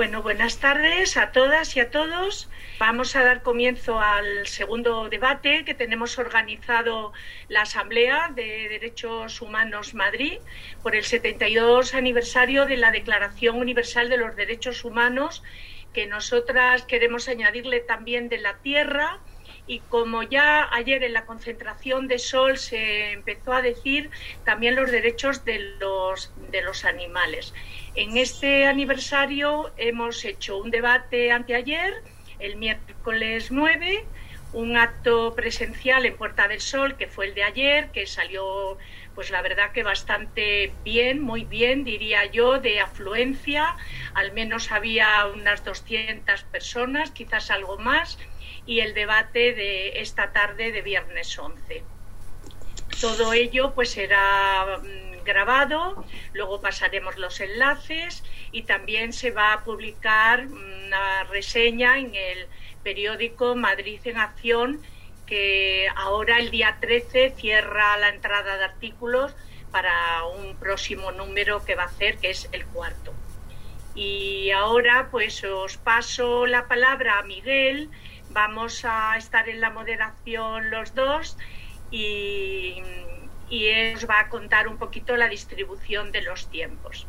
Bueno, buenas tardes a todas y a todos. Vamos a dar comienzo al segundo debate que tenemos organizado la Asamblea de Derechos Humanos Madrid por el 72 aniversario de la Declaración Universal de los Derechos Humanos, que nosotras queremos añadirle también de la tierra. Y como ya ayer en la concentración de Sol se empezó a decir, también los derechos de los animales. En este aniversario hemos hecho un debate anteayer, el miércoles 9, un acto presencial en Puerta del Sol, que fue el de ayer, que salió, pues la verdad que bastante bien, muy bien, diría yo, de afluencia. Al menos había unas 200 personas, quizás algo más, y el debate de esta tarde de viernes 11. Todo ello pues será grabado, luego pasaremos los enlaces y también se va a publicar una reseña en el periódico Madrid en Acción, que ahora el día 13 cierra la entrada de artículos para un próximo número que va a hacer, que es el 4. Y ahora pues os paso la palabra a Miguel. Vamos a estar en la moderación los dos y él os va a contar un poquito la distribución de los tiempos.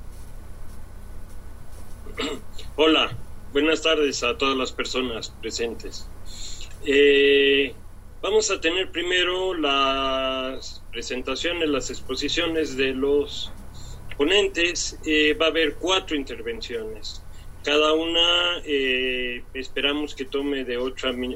Hola, buenas tardes a todas las personas presentes. Vamos a tener primero las presentaciones, las exposiciones de los ponentes. Va a haber 4 intervenciones. Cada una esperamos que tome de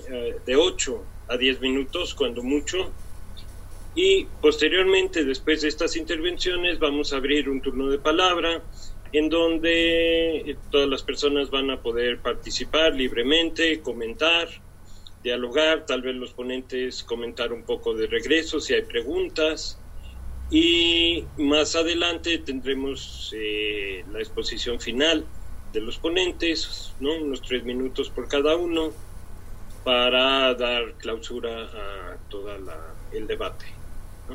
8 a 10 minutos, cuando mucho. Y posteriormente, después de estas intervenciones, vamos a abrir un turno de palabra en donde todas las personas van a poder participar libremente, comentar, dialogar, tal vez los ponentes comentar un poco de regreso si hay preguntas. Y más adelante tendremos la exposición final de los ponentes, ¿no? Unos 3 minutos por cada uno para dar clausura a todo el debate, ¿no?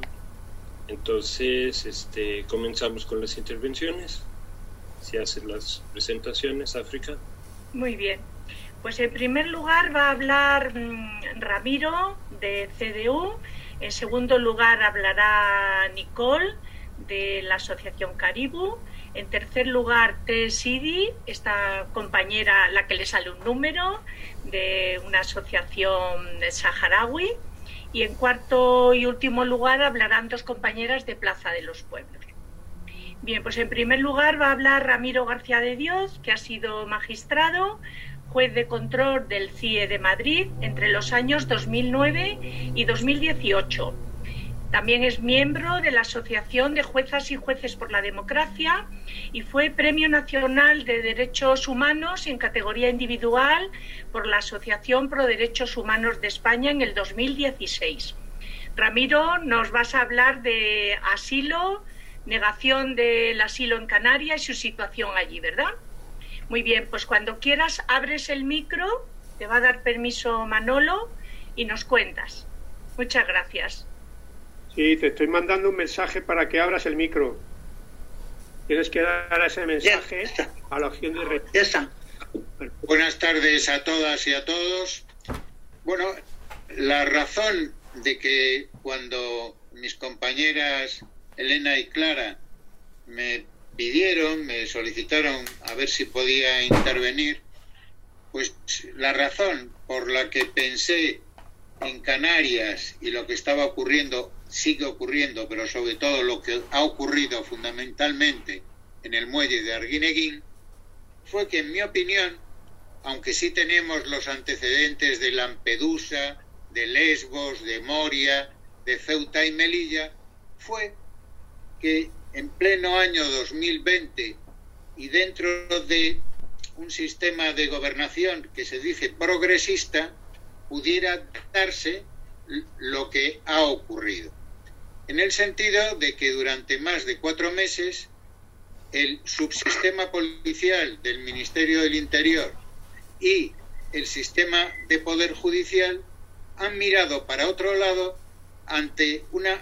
Entonces, comenzamos con las intervenciones. Si hacen las presentaciones, África. Muy bien. Pues en primer lugar va a hablar Ramiro, de CDU. En segundo lugar hablará Nicole, de la Asociación Caribú. En tercer lugar, Sidi, esta compañera, la que le sale un número, de una asociación saharaui. Y en cuarto y último lugar hablarán 2 compañeras de Plaza de los Pueblos. Bien, pues en primer lugar va a hablar Ramiro García de Dios, que ha sido magistrado, juez de control del CIE de Madrid entre los años 2009 y 2018. También es miembro de la Asociación de Juezas y Jueces por la Democracia y fue Premio Nacional de Derechos Humanos en categoría individual por la Asociación Pro Derechos Humanos de España en el 2016. Ramiro, nos vas a hablar de asilo, negación del asilo en Canarias y su situación allí, ¿verdad? Muy bien, pues cuando quieras abres el micro, te va a dar permiso Manolo y nos cuentas. Muchas gracias. Sí, te estoy mandando un mensaje para que abras el micro. Tienes que dar ese mensaje a la opción de... Ya está. Buenas tardes a todas y a todos. Bueno, la razón de que cuando mis compañeras Elena y Clara me solicitaron a ver si podía intervenir, pues la razón por la que pensé en Canarias y lo que estaba ocurriendo, sigue ocurriendo, pero sobre todo lo que ha ocurrido fundamentalmente en el muelle de Arguineguín, fue que, en mi opinión, aunque sí tenemos los antecedentes de Lampedusa, de Lesbos, de Moria, de Ceuta y Melilla, fue que en pleno año 2020 y dentro de un sistema de gobernación que se dice progresista, pudiera darse lo que ha ocurrido. En el sentido de que durante más de 4 meses el subsistema policial del Ministerio del Interior y el sistema de poder judicial han mirado para otro lado ante una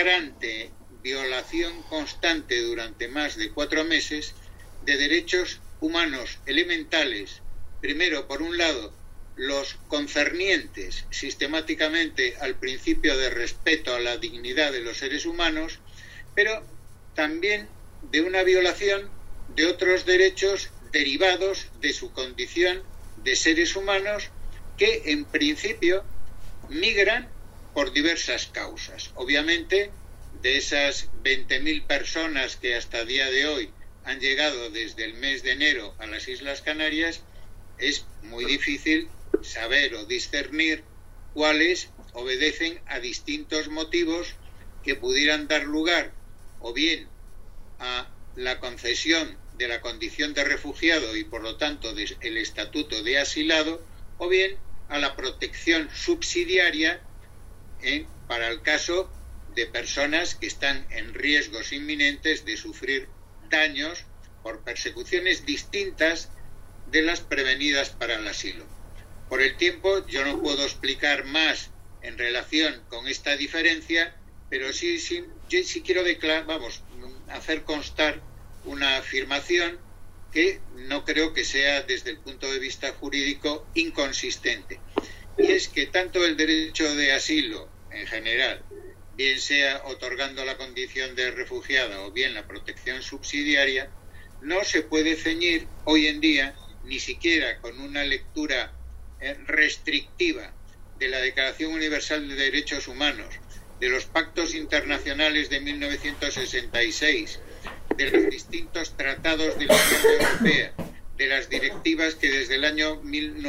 flagrante violación constante durante más de 4 meses de derechos humanos elementales, primero, por un lado, los concernientes sistemáticamente al principio de respeto a la dignidad de los seres humanos, pero también de una violación de otros derechos derivados de su condición de seres humanos que, en principio, migran por diversas causas. Obviamente, de esas 20.000 personas que hasta el día de hoy han llegado desde el mes de enero a las Islas Canarias, es muy difícil saber o discernir cuáles obedecen a distintos motivos que pudieran dar lugar o bien a la concesión de la condición de refugiado y por lo tanto del estatuto de asilado, o bien a la protección subsidiaria para el caso de personas que están en riesgos inminentes de sufrir daños por persecuciones distintas de las prevenidas para el asilo. Por el tiempo yo no puedo explicar más en relación con esta diferencia, pero sí quiero hacer constar una afirmación que no creo que sea desde el punto de vista jurídico inconsistente. Y es que tanto el derecho de asilo en general, bien sea otorgando la condición de refugiada o bien la protección subsidiaria, no se puede ceñir hoy en día ni siquiera con una lectura restrictiva de la Declaración Universal de Derechos Humanos, de los pactos internacionales de 1966, de los distintos tratados de la Unión Europea, de las directivas que desde el año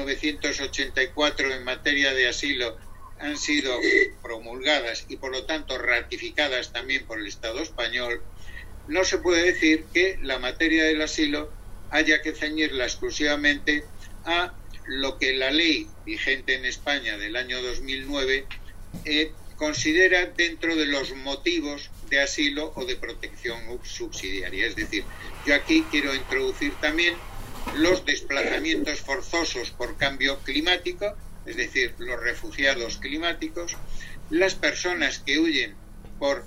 1984 en materia de asilo han sido promulgadas y por lo tanto ratificadas también por el Estado español. No se puede decir que la materia del asilo haya que ceñirla exclusivamente a lo que la ley vigente en España del año 2009 considera dentro de los motivos de asilo o de protección subsidiaria. Es decir, yo aquí quiero introducir también los desplazamientos forzosos por cambio climático, es decir, los refugiados climáticos, las personas que huyen por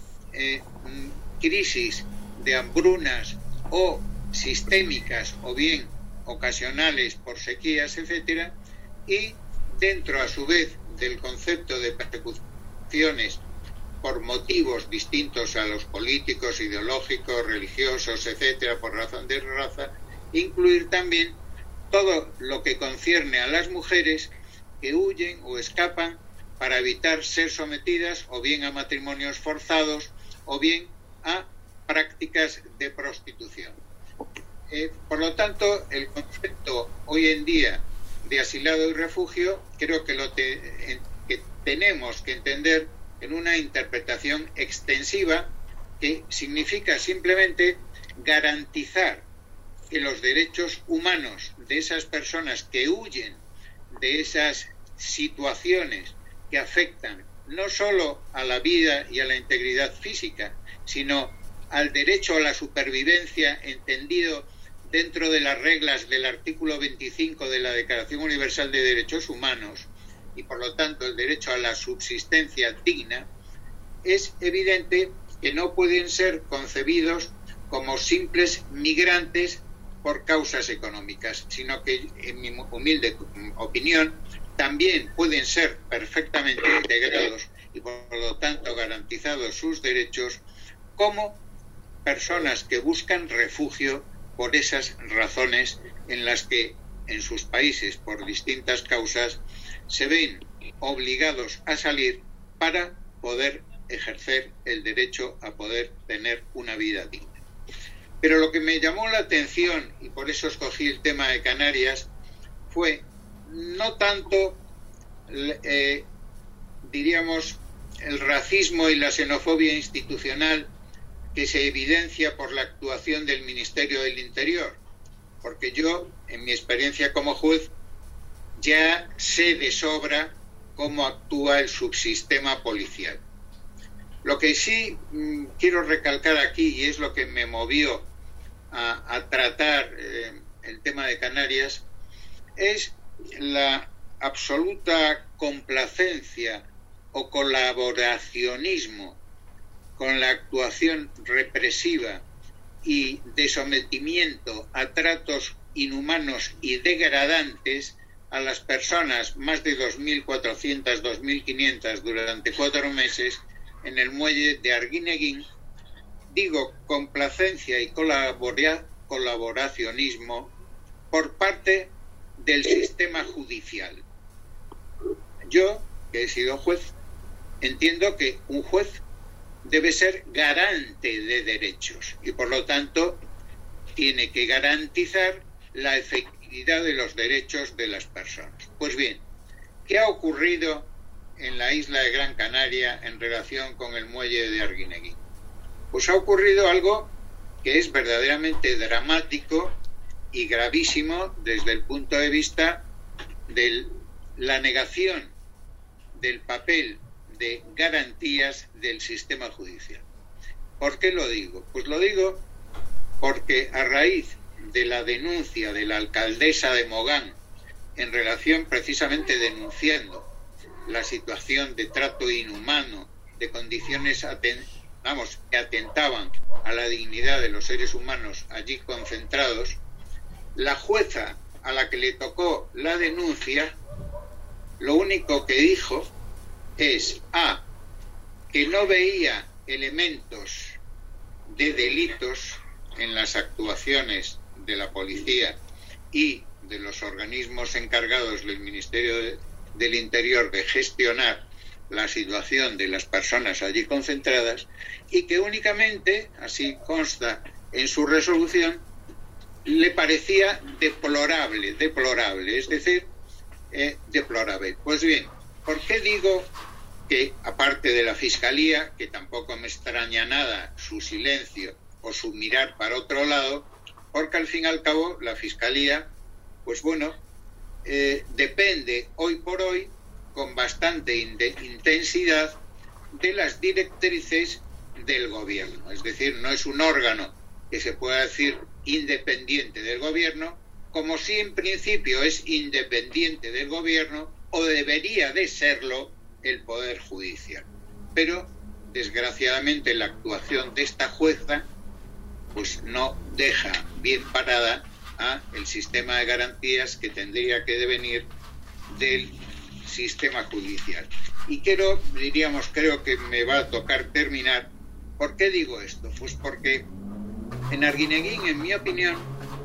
crisis de hambrunas o sistémicas o bien ocasionales por sequías, etcétera, y dentro a su vez del concepto de persecuciones por motivos distintos a los políticos, ideológicos, religiosos, etcétera, por razón de raza, incluir también todo lo que concierne a las mujeres que huyen o escapan para evitar ser sometidas o bien a matrimonios forzados o bien a prácticas de prostitución. Por lo tanto, el concepto hoy en día de asilado y refugio creo que que tenemos que entender en una interpretación extensiva que significa simplemente garantizar que los derechos humanos de esas personas que huyen de esas situaciones que afectan no solo a la vida y a la integridad física, sino al derecho a la supervivencia entendido dentro de las reglas del artículo 25 de la Declaración Universal de Derechos Humanos y por lo tanto el derecho a la subsistencia digna, es evidente que no pueden ser concebidos como simples migrantes por causas económicas, sino que, en mi humilde opinión, también pueden ser perfectamente integrados y por lo tanto garantizados sus derechos como personas que buscan refugio por esas razones en las que en sus países, por distintas causas, se ven obligados a salir para poder ejercer el derecho a poder tener una vida digna. Pero lo que me llamó la atención, y por eso escogí el tema de Canarias, fue no tanto, diríamos, el racismo y la xenofobia institucional que se evidencia por la actuación del Ministerio del Interior, porque yo, en mi experiencia como juez, ya sé de sobra cómo actúa el subsistema policial. Lo que sí quiero recalcar aquí, y es lo que me movió a tratar el tema de Canarias, es la absoluta complacencia o colaboracionismo con la actuación represiva y de sometimiento a tratos inhumanos y degradantes a las personas, más de 2.400, 2.500 durante 4 meses en el muelle de Arguineguín. Digo, complacencia y colaboracionismo por parte del sistema judicial. Yo, que he sido juez, entiendo que un juez debe ser garante de derechos y, por lo tanto, tiene que garantizar la efectividad de los derechos de las personas. Pues bien, ¿qué ha ocurrido en la isla de Gran Canaria en relación con el muelle de Arguineguín? Pues ha ocurrido algo que es verdaderamente dramático y gravísimo desde el punto de vista de la negación del papel de garantías del sistema judicial. ¿Por qué lo digo? Pues lo digo porque a raíz de la denuncia de la alcaldesa de Mogán en relación precisamente denunciando la situación de trato inhumano, de condiciones que atentaban a la dignidad de los seres humanos allí concentrados, la jueza a la que le tocó la denuncia, lo único que dijo es que no veía elementos de delitos en las actuaciones de la policía y de los organismos encargados del Ministerio del Interior de gestionar la situación de las personas allí concentradas, y que únicamente, así consta en su resolución, le parecía deplorable, es decir, deplorable. Pues bien, ¿por qué digo que, aparte de la Fiscalía, que tampoco me extraña nada su silencio o su mirar para otro lado, porque al fin y al cabo la Fiscalía, pues bueno, depende hoy por hoy con bastante intensidad de las directrices del gobierno. Es decir, no es un órgano que se pueda decir independiente del gobierno, como si en principio es independiente del gobierno o debería de serlo el Poder Judicial. Pero, desgraciadamente, la actuación de esta jueza pues no deja bien parada a el sistema de garantías que tendría que devenir del sistema judicial. Y creo que me va a tocar terminar. ¿Por qué digo esto? Pues porque en Arguineguín, en mi opinión,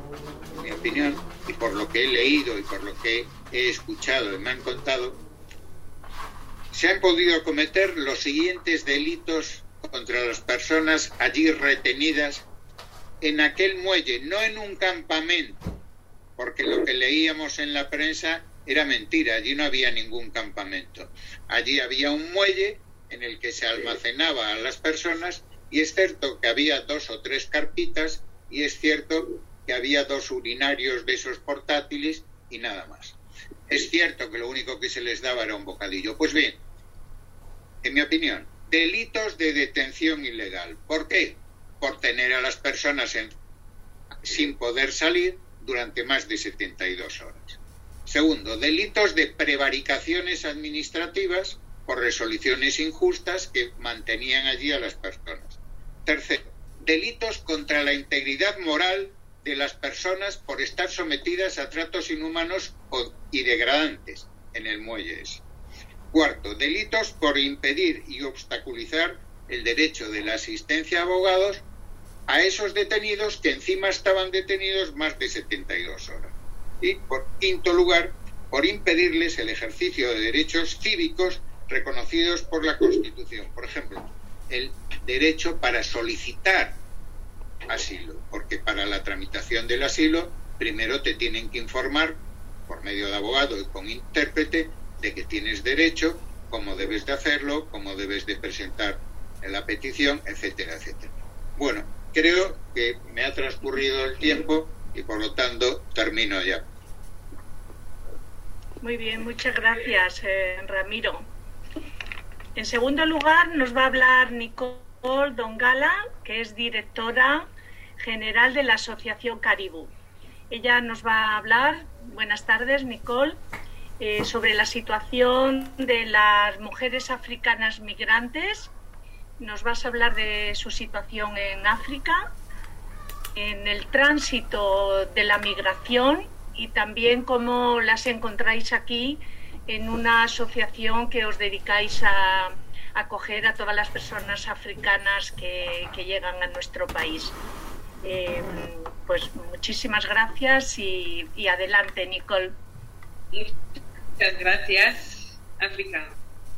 y por lo que he leído y por lo que he escuchado y me han contado, se han podido cometer los siguientes delitos contra las personas allí retenidas en aquel muelle, no en un campamento, porque lo que leíamos en la prensa era mentira, allí no había ningún campamento. Allí había un muelle en el que se almacenaba a las personas, y es cierto que había 2 o 3 carpitas, y es cierto que había 2 urinarios de esos portátiles y nada más. Es cierto que lo único que se les daba era un bocadillo. Pues bien, en mi opinión, delitos de detención ilegal. ¿Por qué? Por tener a las personas sin poder salir durante más de 72 horas. Segundo, delitos de prevaricaciones administrativas por resoluciones injustas que mantenían allí a las personas. Tercero, delitos contra la integridad moral de las personas por estar sometidas a tratos inhumanos y degradantes en el muelle ese. Cuarto, delitos por impedir y obstaculizar el derecho de la asistencia a abogados a esos detenidos que encima estaban detenidos más de 72 horas. Y, por quinto lugar, por impedirles el ejercicio de derechos cívicos reconocidos por la Constitución. Por ejemplo, el derecho para solicitar asilo, porque para la tramitación del asilo primero te tienen que informar por medio de abogado y con intérprete de que tienes derecho, cómo debes de hacerlo, cómo debes de presentar la petición, etcétera, etcétera. Bueno, creo que me ha transcurrido el tiempo y por lo tanto termino ya. Muy bien, muchas gracias, Ramiro. En segundo lugar nos va a hablar Nicole Dongala, que es directora general de la Asociación Caribú. Ella nos va a hablar, buenas tardes Nicole, sobre la situación de las mujeres africanas migrantes. Nos vas a hablar de su situación en África en el tránsito de la migración y también cómo las encontráis aquí en una asociación que os dedicáis a acoger a todas las personas africanas que llegan a nuestro país. Pues muchísimas gracias y adelante, Nicole. Muchas gracias, África.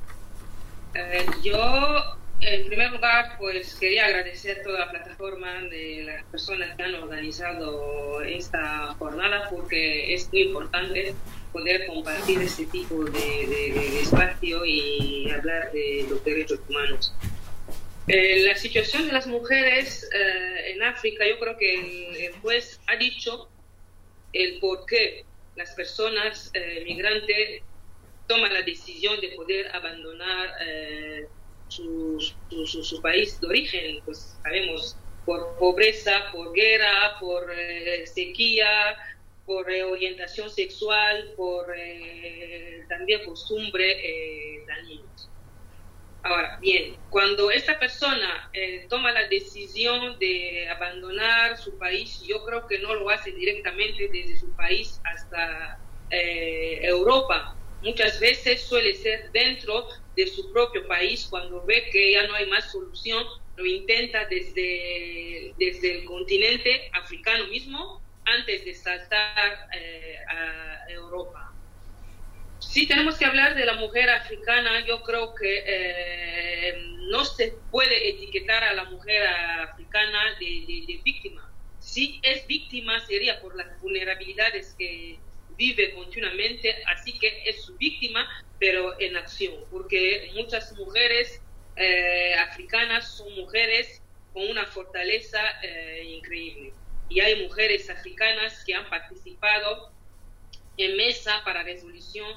Yo, en primer lugar, pues quería agradecer a toda la plataforma de las personas que han organizado esta jornada, porque es muy importante poder compartir este tipo de espacio y hablar de los derechos humanos. La situación de las mujeres en África, yo creo que el juez ha dicho el por qué las personas migrantes toman la decisión de poder abandonar su país de origen. Pues sabemos, por pobreza, por guerra, por sequía, por orientación sexual, por también costumbre dañinos. Ahora, bien, cuando esta persona toma la decisión de abandonar su país, yo creo que no lo hace directamente desde su país hasta Europa. Muchas veces suele ser dentro de su propio país, cuando ve que ya no hay más solución, lo intenta desde el continente africano mismo, antes de saltar a Europa. Si tenemos que hablar de la mujer africana, yo creo que no se puede etiquetar a la mujer africana de víctima. Si es víctima sería por las vulnerabilidades que vive continuamente, así que es su víctima, pero en acción, porque muchas mujeres africanas son mujeres con una fortaleza increíble. Y hay mujeres africanas que han participado en mesa para resolución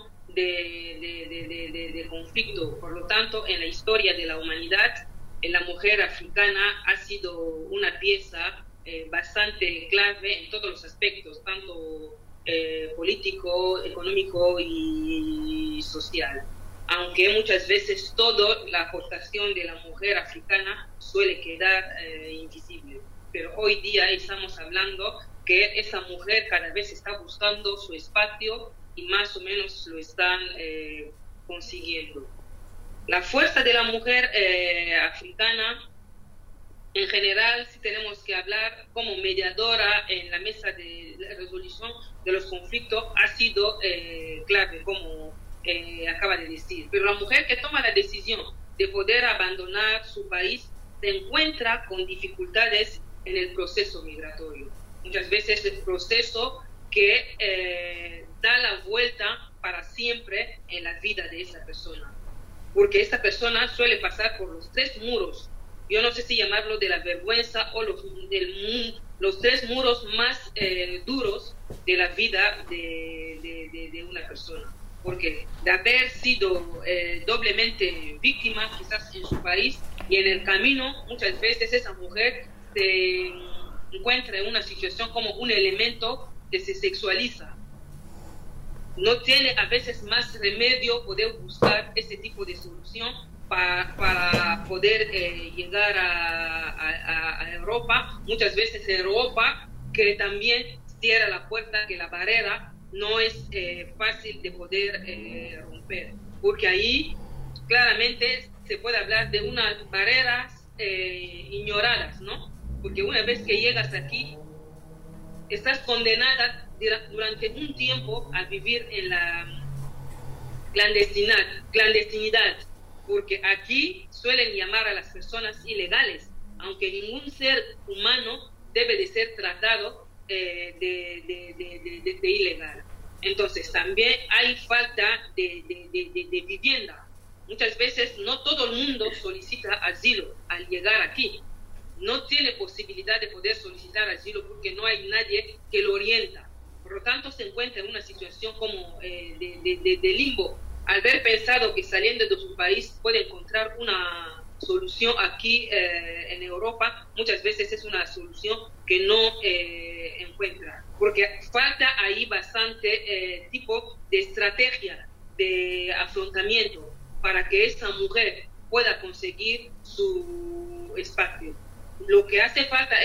de conflicto. Por lo tanto, en la historia de la humanidad, la mujer africana ha sido una pieza bastante clave en todos los aspectos, tanto político, económico y social. Aunque muchas veces toda la aportación de la mujer africana suele quedar invisible. Pero hoy día estamos hablando que esa mujer cada vez está buscando su espacio y más o menos lo están consiguiendo. La fuerza de la mujer africana, en general, si tenemos que hablar como mediadora en la mesa de resolución de los conflictos, ha sido clave, como acaba de decir. Pero la mujer que toma la decisión de poder abandonar su país se encuentra con dificultades en el proceso migratorio. Muchas veces el proceso que da la vuelta para siempre en la vida de esa persona. Porque esta persona suele pasar por los 3 muros. Yo no sé si llamarlo de la vergüenza o los 3 muros más duros de la vida de una persona. Porque de haber sido doblemente víctima quizás en su país, y en el camino muchas veces esa mujer se encuentra en una situación como un elemento que se sexualiza. No tiene a veces más remedio poder buscar ese tipo de solución para poder llegar a Europa. Muchas veces en Europa, que también cierra la puerta, que la barrera no es fácil de poder romper, porque ahí claramente se puede hablar de unas barreras ignoradas, ¿no? Porque una vez que llegas aquí, estás condenada durante un tiempo a vivir en la clandestinidad, porque aquí suelen llamar a las personas ilegales, aunque ningún ser humano debe de ser tratado de ilegal. Entonces también hay falta de vivienda. Muchas veces no todo el mundo solicita asilo al llegar aquí. No tiene posibilidad de poder solicitar asilo porque no hay nadie que lo orienta. Por lo tanto, se encuentra en una situación como de limbo. Al haber pensado que saliendo de su país puede encontrar una solución aquí en Europa, muchas veces es una solución que no encuentra. Porque falta ahí bastante tipo de estrategia de afrontamiento para que esa mujer pueda conseguir su espacio. Lo que hace falta es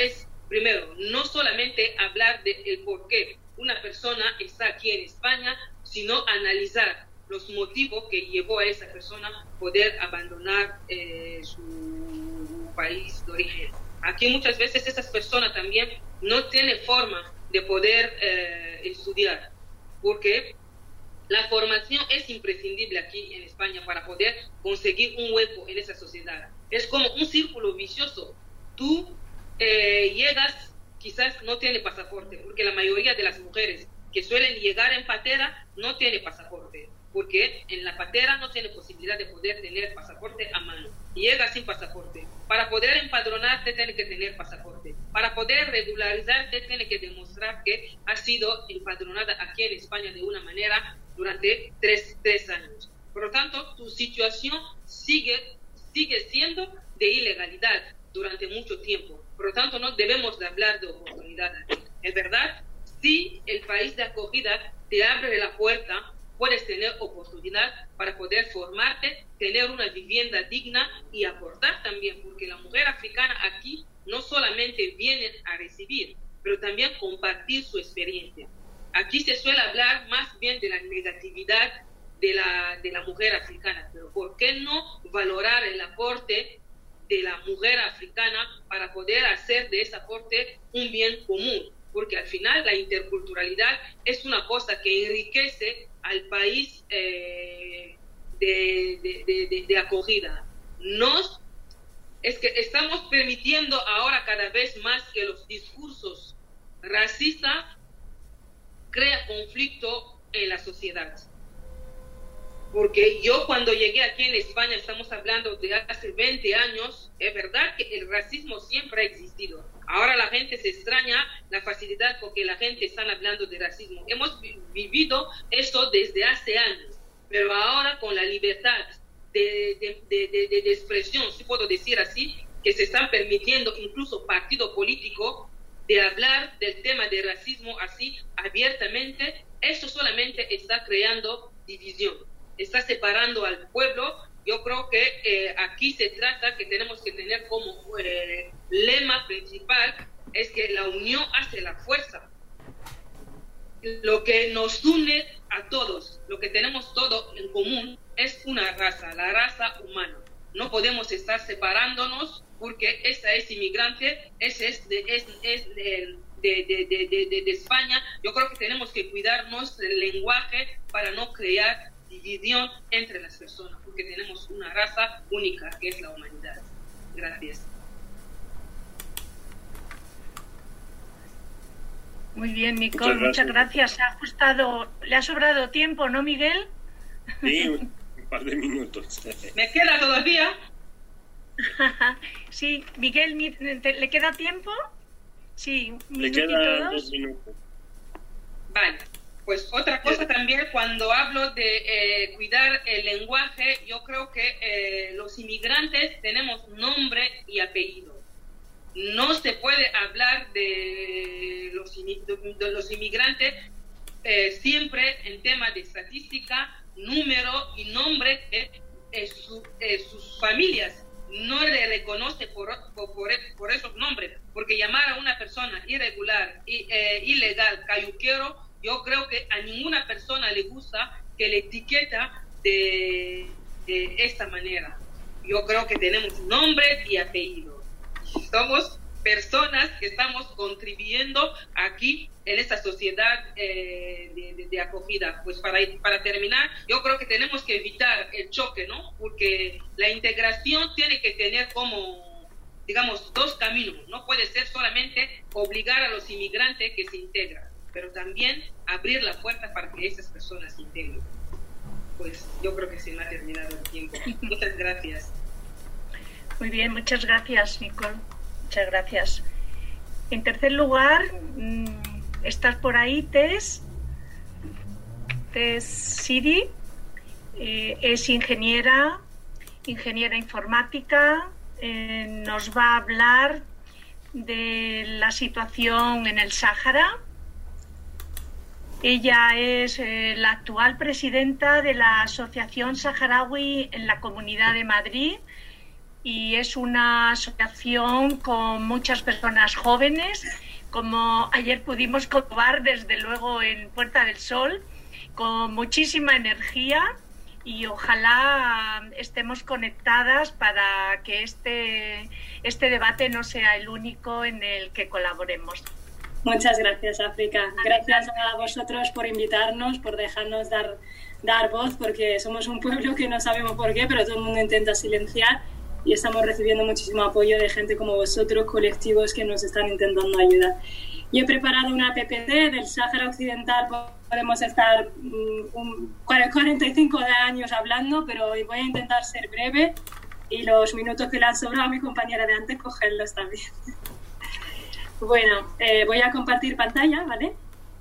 primero, no solamente hablar del por qué una persona está aquí en España, sino analizar los motivos que llevó a esa persona a poder abandonar su país de origen. Aquí muchas veces esas personas también no tienen forma de poder estudiar, porque la formación es imprescindible aquí en España para poder conseguir un hueco en esa sociedad. Es como un círculo vicioso. Tú llegas, quizás no tienes pasaporte, porque la mayoría de las mujeres que suelen llegar en patera no tienen pasaporte, porque en la patera no tiene posibilidad de poder tener pasaporte a mano. Llega sin pasaporte. Para poder empadronarte tiene que tener pasaporte. Para poder regularizarte tiene que demostrar que has sido empadronada aquí en España de una manera durante tres años. Por lo tanto, tu situación sigue siendo de ilegalidad durante mucho tiempo. Por lo tanto, no debemos de hablar de oportunidad aquí. Es verdad, si el país de acogida te abre la puerta, puedes tener oportunidad para poder formarte, tener una vivienda digna y aportar también, porque la mujer africana aquí no solamente viene a recibir, pero también compartir su experiencia. Aquí se suele hablar más bien de la negatividad de la mujer africana, pero ¿por qué no valorar el aporte de la mujer africana para poder hacer de ese aporte un bien común? Porque al final la interculturalidad es una cosa que enriquece al país de acogida. Es que estamos permitiendo ahora cada vez más que los discursos racistas crean conflicto en la sociedad. Porque yo cuando llegué aquí en España, estamos hablando de hace 20 años, es verdad que el racismo siempre ha existido. Ahora la gente se extraña la facilidad con que la gente está hablando de racismo. Hemos vivido esto desde hace años, pero ahora con la libertad de expresión, si puedo decir así, que se están permitiendo incluso partidos políticos de hablar del tema de racismo así abiertamente, esto solamente está creando división, está separando al pueblo. Yo creo que aquí se trata que tenemos que tener como lema principal es que la unión hace la fuerza. Lo que nos une a todos, lo que tenemos todo en común es una raza, la raza humana. No podemos estar separándonos porque esa es inmigrante, ese es de España. Yo creo que tenemos que cuidarnos del lenguaje para no crear división entre las personas, porque tenemos una raza única que es la humanidad. Gracias. Muy bien, Nicole, muchas gracias. Le ha sobrado tiempo, ¿no, Miguel? Sí, un par de minutos. ¿Me queda todavía? Sí, Miguel, ¿le queda tiempo? Sí, le quedan 2 minutos. Vale. Pues otra cosa también, cuando hablo de cuidar el lenguaje, yo creo que los inmigrantes tenemos nombre y apellido. No se puede hablar de los inmigrantes siempre en temas de estadística, número y nombre de sus familias. No le reconoce por esos nombres, porque llamar a una persona irregular, ilegal, cayuquero, yo creo que a ninguna persona le gusta que le etiqueta de esta manera. Yo creo que tenemos nombre y apellido. Somos personas que estamos contribuyendo aquí en esta sociedad de acogida. Pues para terminar, yo creo que tenemos que evitar el choque, ¿no? Porque la integración tiene que tener como, digamos, 2 caminos. No puede ser solamente obligar a los inmigrantes que se integran, pero también abrir la puerta para que esas personas se integren. Pues yo creo que se me ha terminado el tiempo. Muchas gracias. Muy bien, muchas gracias, Nicole. Muchas gracias. En tercer lugar, estás por ahí, Tess Sidi. Es ingeniera informática. Nos va a hablar de la situación en el Sáhara. Ella es la actual presidenta de la Asociación Saharaui en la Comunidad de Madrid y es una asociación con muchas personas jóvenes, como ayer pudimos comprobar desde luego en Puerta del Sol, con muchísima energía, y ojalá estemos conectadas para que este debate no sea el único en el que colaboremos. Muchas gracias, África. Gracias a vosotros por invitarnos, por dejarnos dar voz, porque somos un pueblo que no sabemos por qué, pero todo el mundo intenta silenciar, y estamos recibiendo muchísimo apoyo de gente como vosotros, colectivos que nos están intentando ayudar. Yo he preparado una PPT del Sáhara Occidental. Podemos estar 45 años hablando, pero voy a intentar ser breve, y los minutos que le han sobrado a mi compañera de antes, cogerlos también. Bueno, voy a compartir pantalla, ¿vale?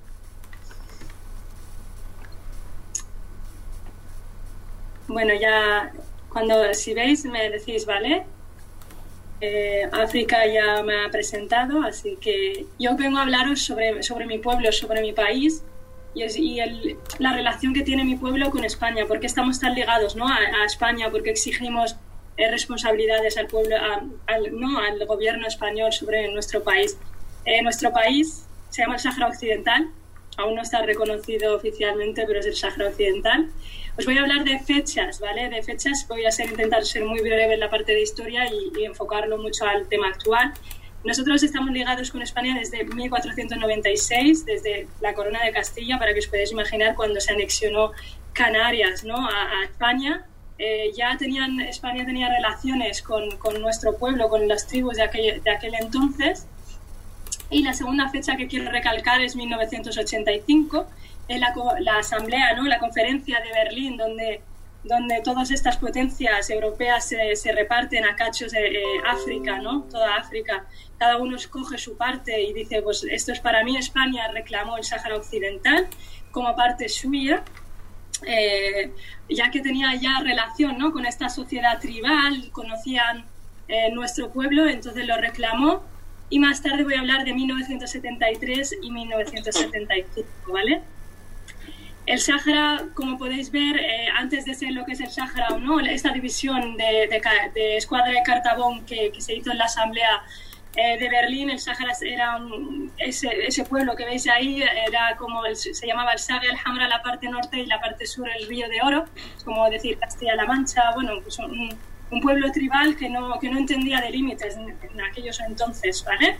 Bueno, ya si veis me decís, ¿vale? África ya me ha presentado, así que yo vengo a hablaros sobre mi pueblo, sobre mi país, y la relación que tiene mi pueblo con España, porque estamos tan ligados, ¿no?, a España, porque exigimos responsabilidades al pueblo, al gobierno español sobre nuestro país. Nuestro país se llama el Sáhara Occidental, aún no está reconocido oficialmente, pero es el Sáhara Occidental. Os voy a hablar de fechas, ¿vale? De fechas voy a intentar ser muy breve en la parte de historia y enfocarlo mucho al tema actual. Nosotros estamos ligados con España desde 1496, desde la Corona de Castilla, para que os podáis imaginar cuando se anexionó Canarias, ¿no?, a España. España tenía relaciones con nuestro pueblo, con las tribus de aquel entonces. Y la segunda fecha que quiero recalcar es 1985, en la asamblea, ¿no?, la conferencia de Berlín, donde todas estas potencias europeas se reparten a cachos de África, ¿no?, toda África. Cada uno escoge su parte y dice, pues esto es para mí. España reclamó el Sáhara Occidental como parte suya, ya que tenía ya relación, ¿no?, con esta sociedad tribal, conocían nuestro pueblo, entonces lo reclamó. Y más tarde voy a hablar de 1973 y 1975, ¿vale? El Sáhara, como podéis ver, antes de ser lo que es el Sáhara o no, esta división de escuadra de Cartabón que se hizo en la Asamblea de Berlín, el Sáhara era ese pueblo que veis ahí, era como se llamaba el Saga el Hamra, la parte norte, y la parte sur el Río de Oro, es como decir Castilla-La Mancha, bueno, pues un pueblo tribal que no entendía de límites en aquellos entonces, ¿vale?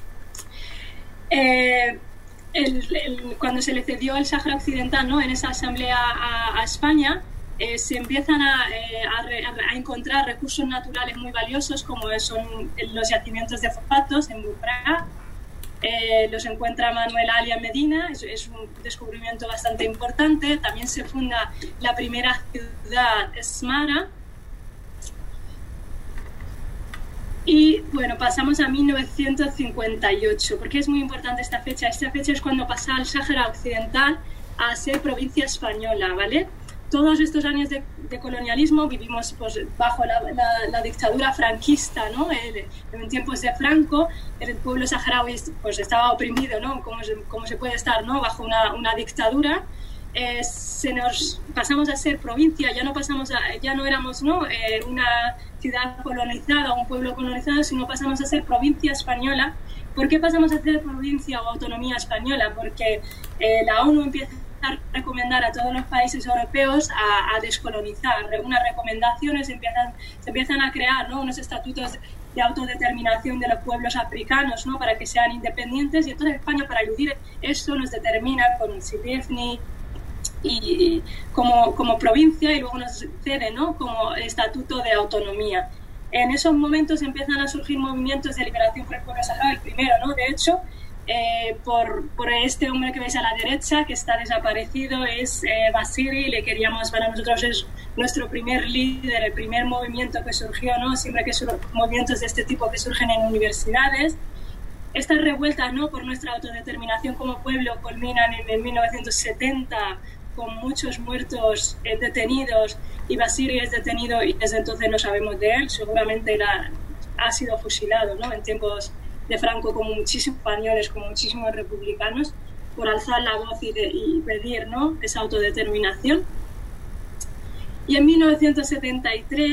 Cuando se le cedió el Sáhara Occidental, ¿no?, en esa asamblea a España, se empiezan a encontrar recursos naturales muy valiosos, como son los yacimientos de fosfatos en Bufra. Los encuentra Manuel Alia Medina, es un descubrimiento bastante importante. También se funda la primera ciudad, Smara. Y bueno, pasamos a 1958. ¿Por qué es muy importante esta fecha? Esta fecha es cuando pasa el Sáhara Occidental a ser provincia española, ¿vale? Todos estos años de colonialismo vivimos pues, bajo la dictadura franquista, ¿no? En tiempos de Franco, el pueblo saharaui pues, estaba oprimido, ¿no? Como se puede estar, ¿no?, bajo una dictadura. Pasamos a ser provincia, ya no éramos, ¿no?, una ciudad colonizada, un pueblo colonizado, sino pasamos a ser provincia española. ¿Por qué pasamos a ser provincia o autonomía española? Porque la ONU empieza a recomendar a todos los países europeos a descolonizar. Unas recomendaciones se empiezan a crear, ¿no?, unos estatutos de autodeterminación de los pueblos africanos, ¿no?, para que sean independientes, y entonces España, para eludir esto, nos determina con el CIDEFNI y como provincia, y luego nos cede, ¿no?, como estatuto de autonomía. En esos momentos empiezan a surgir movimientos de liberación por el pueblo saharaui, el primero, ¿no?, de hecho, por este hombre que veis a la derecha, que está desaparecido, es Basiri. Para nosotros es nuestro primer líder, el primer movimiento que surgió, ¿no?, siempre que movimientos de este tipo que surgen en universidades. Estas revueltas, ¿no?, por nuestra autodeterminación como pueblo culminan en 1970 con muchos muertos, detenidos, y Basiri es detenido y desde entonces no sabemos de él. Seguramente ha sido fusilado, ¿no?, en tiempos de Franco, como muchísimos españoles, como muchísimos republicanos, por alzar la voz y pedir, ¿no?, esa autodeterminación. Y en 1973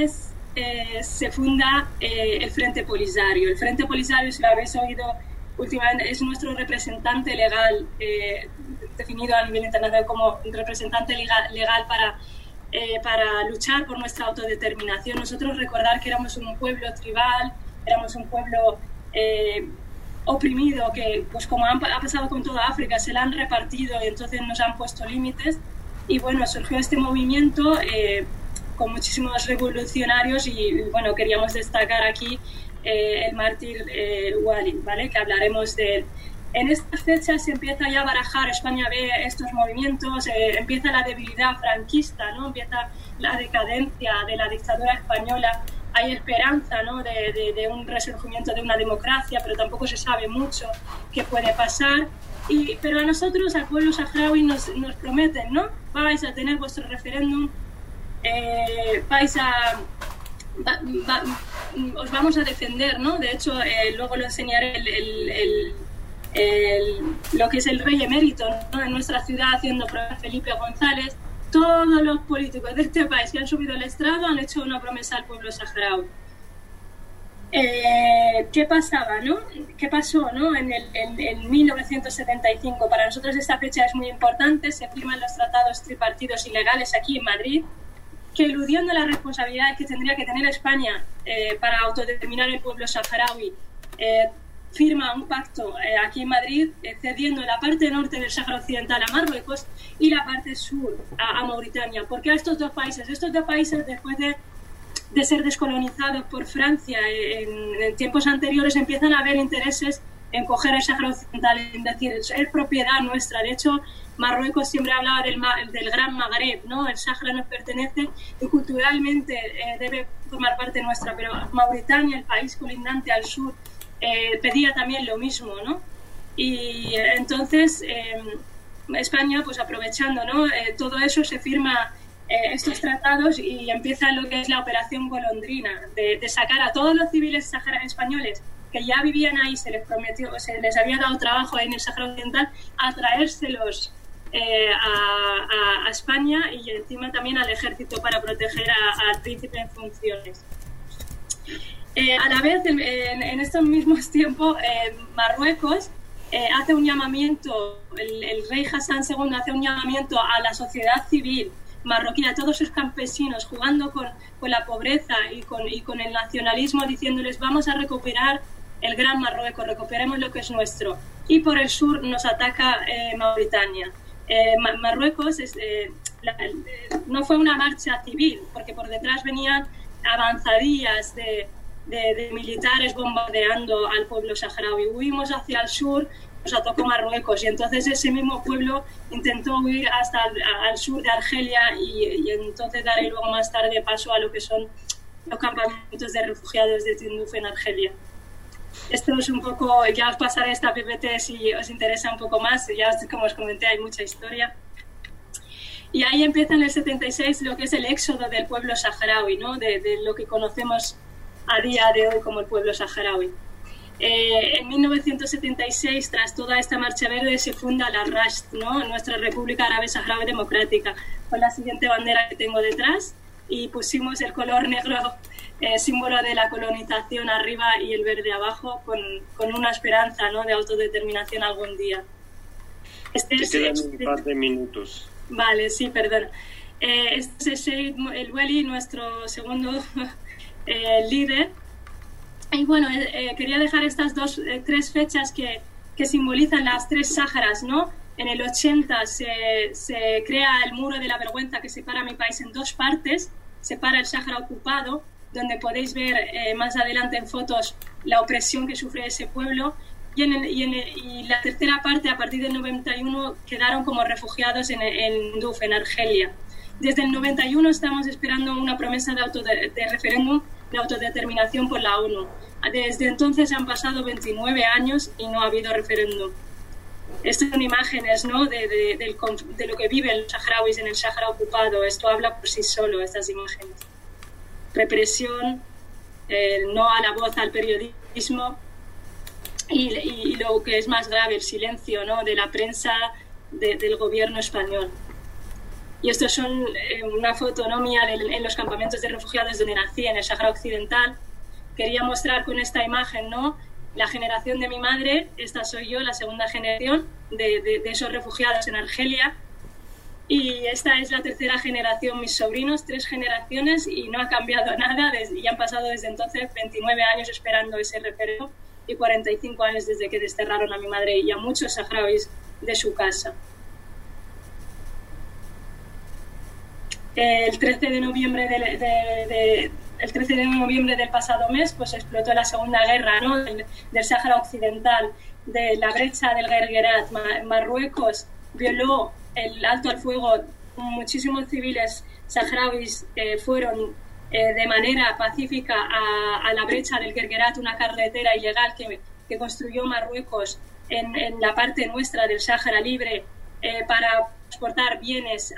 se funda el Frente Polisario. El Frente Polisario, si lo habéis oído últimamente, es nuestro representante legal, definido a nivel internacional como representante legal para luchar por nuestra autodeterminación. Nosotros recordar que éramos un pueblo tribal, éramos un pueblo oprimido, que pues como ha pasado con toda África, se la han repartido y entonces nos han puesto límites. Y bueno, surgió este movimiento con muchísimos revolucionarios y bueno, queríamos destacar aquí el mártir Wally, ¿vale? Que hablaremos de él. En estas fechas se empieza ya a barajar, España ve estos movimientos, empieza la debilidad franquista, ¿no? Empieza la decadencia de la dictadura española, hay esperanza, ¿no? de un resurgimiento de una democracia, pero tampoco se sabe mucho qué puede pasar. Pero a nosotros, al pueblo saharaui, nos prometen, ¿no? Vais a tener vuestro referéndum, os vamos a defender, ¿no? De hecho, luego lo enseñaré lo que es el rey emérito, ¿no? En nuestra ciudad, haciendo pruebas Felipe González. Todos los políticos de este país que han subido al estrado han hecho una promesa al pueblo saharaui. ¿Qué pasaba, no? ¿Qué pasó, no? En 1975, para nosotros esta fecha es muy importante, se firman los tratados tripartidos ilegales aquí en Madrid, que eludiendo las responsabilidades que tendría que tener España para autodeterminar el pueblo saharaui, firma un pacto aquí en Madrid, cediendo la parte norte del Sáhara Occidental a Marruecos y la parte sur a Mauritania. ¿Por qué a estos dos países? Estos dos países, después de ser descolonizados por Francia en tiempos anteriores, empiezan a haber intereses en coger el Sáhara Occidental, en decir, es propiedad nuestra. De hecho, Marruecos siempre hablaba del Gran Magreb, ¿no? El Sáhara nos pertenece y culturalmente debe formar parte nuestra, pero Mauritania, el país colindante al sur, pedía también lo mismo, ¿no? Y entonces España, pues aprovechando, ¿no? Todo eso, se firma estos tratados y empieza lo que es la operación Golondrina, de sacar a todos los civiles españoles que ya vivían ahí, se les prometió, se les había dado trabajo en el Sáhara Occidental, a traérselos a España y encima también al ejército para proteger al príncipe en funciones. A la vez, en estos mismos tiempos, Marruecos hace un llamamiento, el rey Hassan II hace un llamamiento a la sociedad civil marroquí, a todos sus campesinos, jugando con la pobreza y con el nacionalismo, diciéndoles: vamos a recuperar el Gran Marruecos, recuperemos lo que es nuestro. Y por el sur nos ataca Mauritania. Marruecos no fue una marcha civil, porque por detrás venían avanzadillas de militares bombardeando al pueblo saharaui. Huimos hacia el sur, nos atacó Marruecos, y entonces ese mismo pueblo intentó huir hasta al sur de Argelia y entonces daré luego más tarde paso a lo que son los campamentos de refugiados de Tinduf en Argelia. Esto es un poco, ya os pasaré esta PPT si os interesa un poco más, ya como os comenté hay mucha historia. Y ahí empieza en el 76 lo que es el éxodo del pueblo saharaui, ¿no? de lo que conocemos a día de hoy como el pueblo saharaui. En 1976, tras toda esta marcha verde, se funda la RASD, ¿no? Nuestra República Árabe Saharaui Democrática, con la siguiente bandera que tengo detrás, y pusimos el color negro, símbolo de la colonización, arriba, y el verde abajo, con una esperanza, ¿no? De autodeterminación algún día. Te quedan un par de minutos. Vale, sí, perdón. Este es Said El Wali, nuestro segundo líder. Y bueno, quería dejar estas tres fechas que simbolizan las tres Sáharas, ¿no? En el 80 se crea el muro de la vergüenza que separa mi país en dos partes, separa el Sáhara ocupado, donde podéis ver más adelante en fotos la opresión que sufre ese pueblo, y la tercera parte, a partir del 91, quedaron como refugiados en Duf, en Argelia. Desde el 91 estamos esperando una promesa de referéndum de autodeterminación por la ONU. Desde entonces han pasado 29 años y no ha habido referéndum. Estas son imágenes, ¿no? de lo que viven los saharauis en el Sáhara ocupado. Esto habla por sí solo, estas imágenes. Represión, no a la voz al periodismo y lo que es más grave, el silencio, ¿no? De la prensa del gobierno español. Y estos son una foto no mía en los campamentos de refugiados donde nací, en el Sáhara Occidental. Quería mostrar con esta imagen, ¿no?, la generación de mi madre. Esta soy yo, la segunda generación de esos refugiados en Argelia. Y esta es la tercera generación, mis sobrinos, 3 generaciones, y no ha cambiado nada. Y han pasado desde entonces 29 años esperando ese referendo y 45 años desde que desterraron a mi madre y a muchos saharauis de su casa. El 13 de noviembre del pasado mes, pues explotó la segunda guerra, ¿no?, del Sáhara Occidental, de la brecha del Guerguerat. Marruecos violó el alto al fuego. Muchísimos civiles saharauis fueron de manera pacífica a la brecha del Guerguerat, una carretera ilegal que construyó Marruecos en la parte nuestra del Sáhara libre para exportar bienes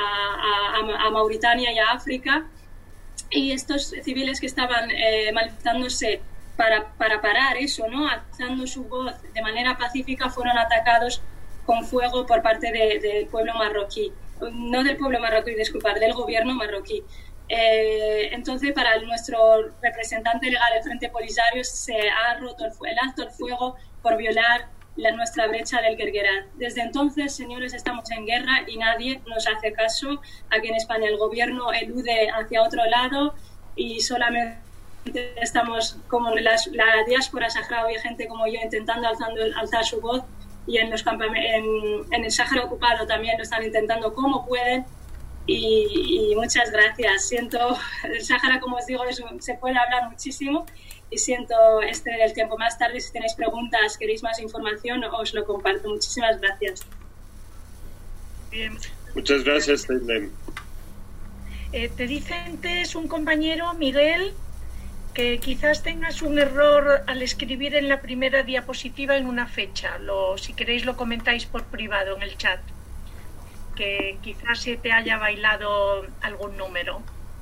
a Mauritania y a África. Y estos civiles que estaban manifestándose para parar eso, ¿no?, alzando su voz de manera pacífica, fueron atacados con fuego por parte del pueblo marroquí. No del pueblo marroquí, disculpad, del gobierno marroquí. Entonces, para nuestro representante legal, el Frente Polisario, se ha roto el alto al fuego por violar nuestra brecha del Guerguerat. Desde entonces, señores, estamos en guerra y nadie nos hace caso. Aquí en España el gobierno elude hacia otro lado y solamente estamos como la diáspora saharaui, gente como yo, intentando alzar su voz, y en el Sáhara ocupado también lo están intentando como pueden. Y muchas gracias. Siento, el Sáhara, como os digo, se puede hablar muchísimo, y siento el tiempo. Más tarde, si tenéis preguntas, queréis más información, os lo comparto. Muchísimas gracias. Bien. Muchas gracias, Taylem. Te dice antes un compañero, Miguel, que quizás tengas un error al escribir en la primera diapositiva en una fecha. Si queréis lo comentáis por privado en el chat, que quizás se te haya bailado algún número.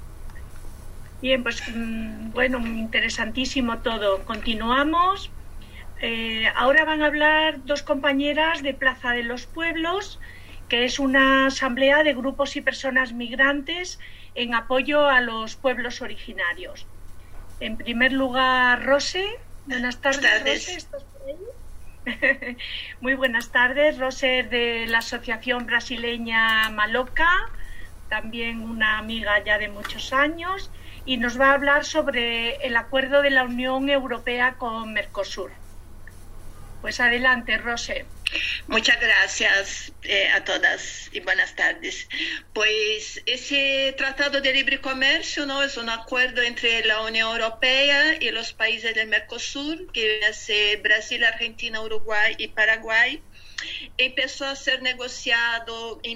Bien, pues bueno, interesantísimo todo. Continuamos. Ahora van a hablar 2 compañeras de Plaza de los Pueblos, que es una asamblea de grupos y personas migrantes en apoyo a los pueblos originarios. En primer lugar, Rose. Buenas tardes. Rose, ¿estás por ahí? Muy buenas tardes. Rose es de la Asociación Brasileña Maloca, también una amiga ya de muchos años, y nos va a hablar sobre el acuerdo de la Unión Europea con Mercosur. Pues adelante, Rose. Muchas gracias a todas y buenas tardes. Pues ese Tratado de Libre Comercio, ¿no?, es un acuerdo entre la Unión Europea y los países del Mercosur, que es Brasil, Argentina, Uruguay y Paraguay. Empezó a ser negociado en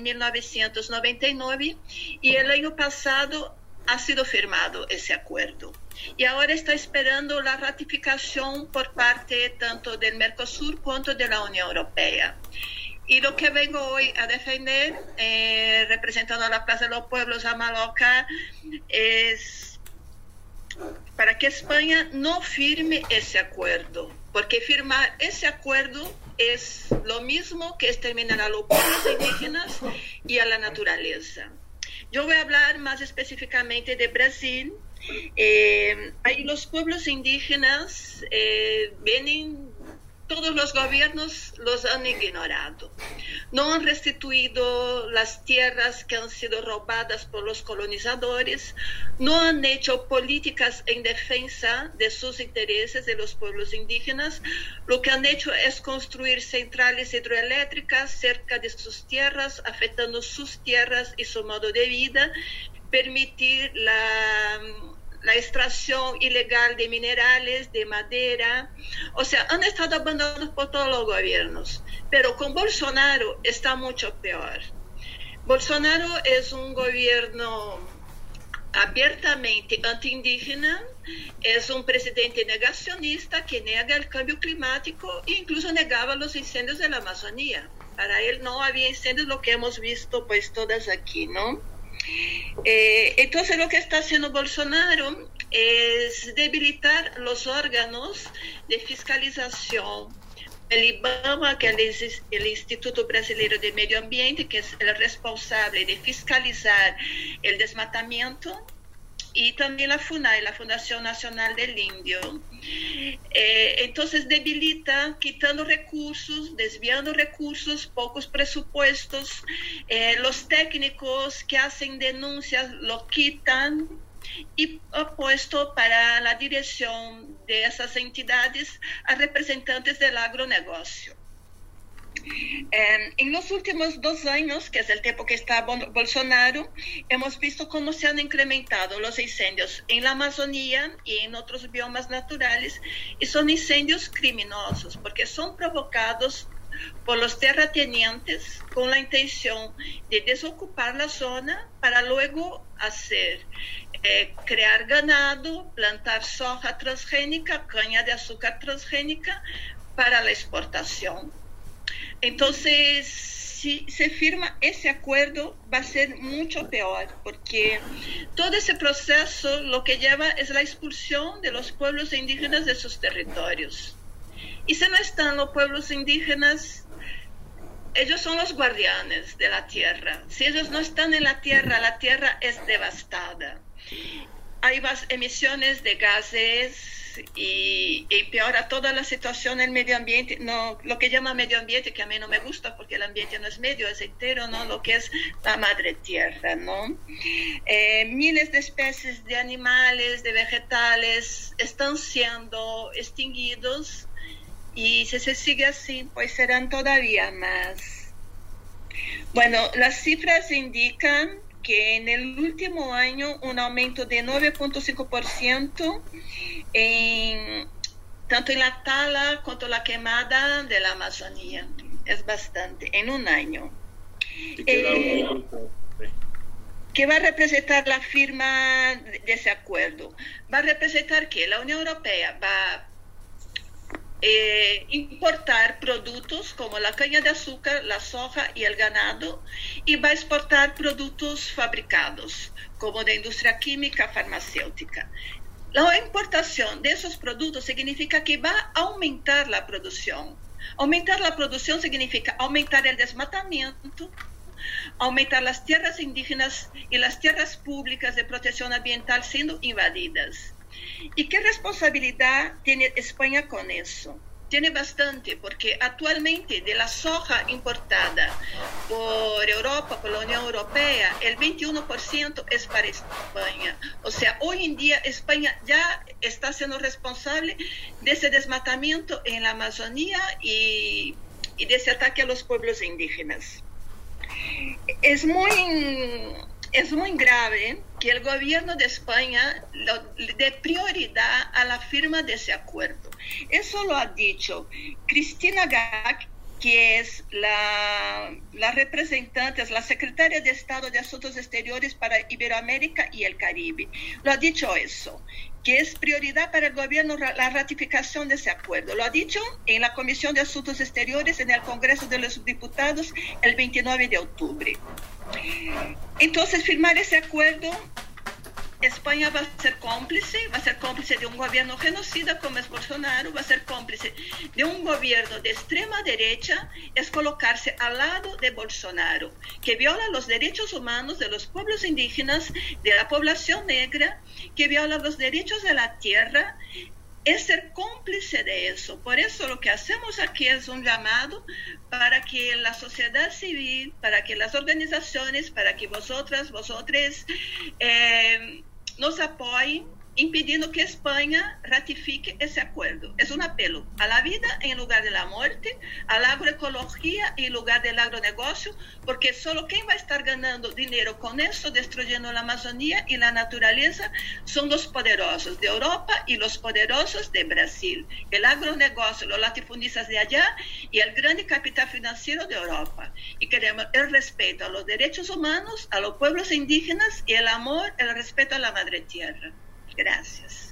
1999 y el año pasado ha sido firmado ese acuerdo. Y ahora está esperando la ratificación por parte tanto del Mercosur cuanto de la Unión Europea. Y lo que vengo hoy a defender, representando a la Plaza de los Pueblos, a Maloca, es para que España no firme ese acuerdo, porque firmar ese acuerdo es lo mismo que exterminar a los pueblos indígenas y a la naturaleza. Yo voy a hablar más específicamente de Brasil. Ahí los pueblos indígenas todos los gobiernos los han ignorado. No han restituido las tierras que han sido robadas por los colonizadores, no han hecho políticas en defensa de sus intereses de los pueblos indígenas. Lo que han hecho es construir centrales hidroeléctricas cerca de sus tierras, afectando sus tierras y su modo de vida, permitir la extracción ilegal de minerales, de madera. O sea, han estado abandonados por todos los gobiernos. Pero con Bolsonaro está mucho peor. Bolsonaro es un gobierno abiertamente antiindígena, es un presidente negacionista que niega el cambio climático e incluso negaba los incendios de la Amazonía. Para él no había incendios, lo que hemos visto pues todas aquí, ¿no? Entonces lo que está haciendo Bolsonaro es debilitar los órganos de fiscalización el IBAMA, que es el Instituto Brasileiro de Medio Ambiente, que es el responsable de fiscalizar el desmatamiento, y también la FUNAI, la Fundación Nacional del Indio. Entonces debilita, quitando recursos, desviando recursos, pocos presupuestos. Los técnicos que hacen denuncias lo quitan y ha puesto para la dirección de esas entidades a representantes del agronegocio. En los últimos 2 años, que es el tiempo que está Bolsonaro, hemos visto cómo se han incrementado los incendios en la Amazonía y en otros biomas naturales, y son incendios criminosos porque son provocados por los terratenientes con la intención de desocupar la zona para luego crear ganado, plantar soja transgénica, caña de azúcar transgénica para la exportación. Entonces, si se firma ese acuerdo, va a ser mucho peor, porque todo ese proceso lo que lleva es la expulsión de los pueblos indígenas de sus territorios. Y si no están los pueblos indígenas, ellos son los guardianes de la tierra. Si ellos no están en la tierra es devastada. Hay más emisiones de gases y empeora toda la situación en el medio ambiente, no, lo que llama medio ambiente, que a mí no me gusta porque el ambiente no es medio, es entero, ¿no? Lo que es la madre tierra, ¿no? Miles de especies de animales, de vegetales están siendo extinguidos, y si se sigue así, pues serán todavía más. Bueno, las cifras indican que en el último año un aumento de 9.5% tanto en la tala como la quemada de la Amazonía. Es bastante, en un año. ¿Qué va a representar la firma de ese acuerdo? Va a representar que la Unión Europea va a importar productos como la caña de azúcar, la soja y el ganado, y va a exportar productos fabricados como de industria química, farmacéutica. La importación de esos productos significa que va a aumentar la producción. Aumentar la producción significa aumentar el desmatamiento, aumentar las tierras indígenas y las tierras públicas de protección ambiental siendo invadidas. ¿Y qué responsabilidad tiene España con eso? Tiene bastante, porque actualmente de la soja importada por Europa, por la Unión Europea, el 21% es para España. O sea, hoy en día España ya está siendo responsable de ese desmatamiento en la Amazonía y de ese ataque a los pueblos indígenas. Es muy grave que el gobierno de España dé prioridad a la firma de ese acuerdo. Eso lo ha dicho Cristina Gac, que es la representante, es la secretaria de Estado de Asuntos Exteriores para Iberoamérica y el Caribe. Lo ha dicho eso, que es prioridad para el gobierno la ratificación de ese acuerdo. Lo ha dicho en la Comisión de Asuntos Exteriores en el Congreso de los Diputados el 29 de octubre. Entonces, firmar ese acuerdo, España va a ser cómplice de un gobierno genocida como es Bolsonaro, va a ser cómplice de un gobierno de extrema derecha, es colocarse al lado de Bolsonaro, que viola los derechos humanos de los pueblos indígenas, de la población negra, que viola los derechos de la tierra, es ser cómplice de eso. Por eso lo que hacemos aquí es un llamado para que la sociedad civil, para que las organizaciones, para que vosotros nos apoyen, impidiendo que España ratifique ese acuerdo. Es un apelo a la vida en lugar de la muerte, a la agroecología en lugar del agronegocio, porque solo quien va a estar ganando dinero con eso, destruyendo la Amazonía y la naturaleza, son los poderosos de Europa y los poderosos de Brasil. El agronegocio, los latifundistas de allá y el gran capital financiero de Europa. Y queremos el respeto a los derechos humanos, a los pueblos indígenas y el amor, el respeto a la madre tierra. Gracias.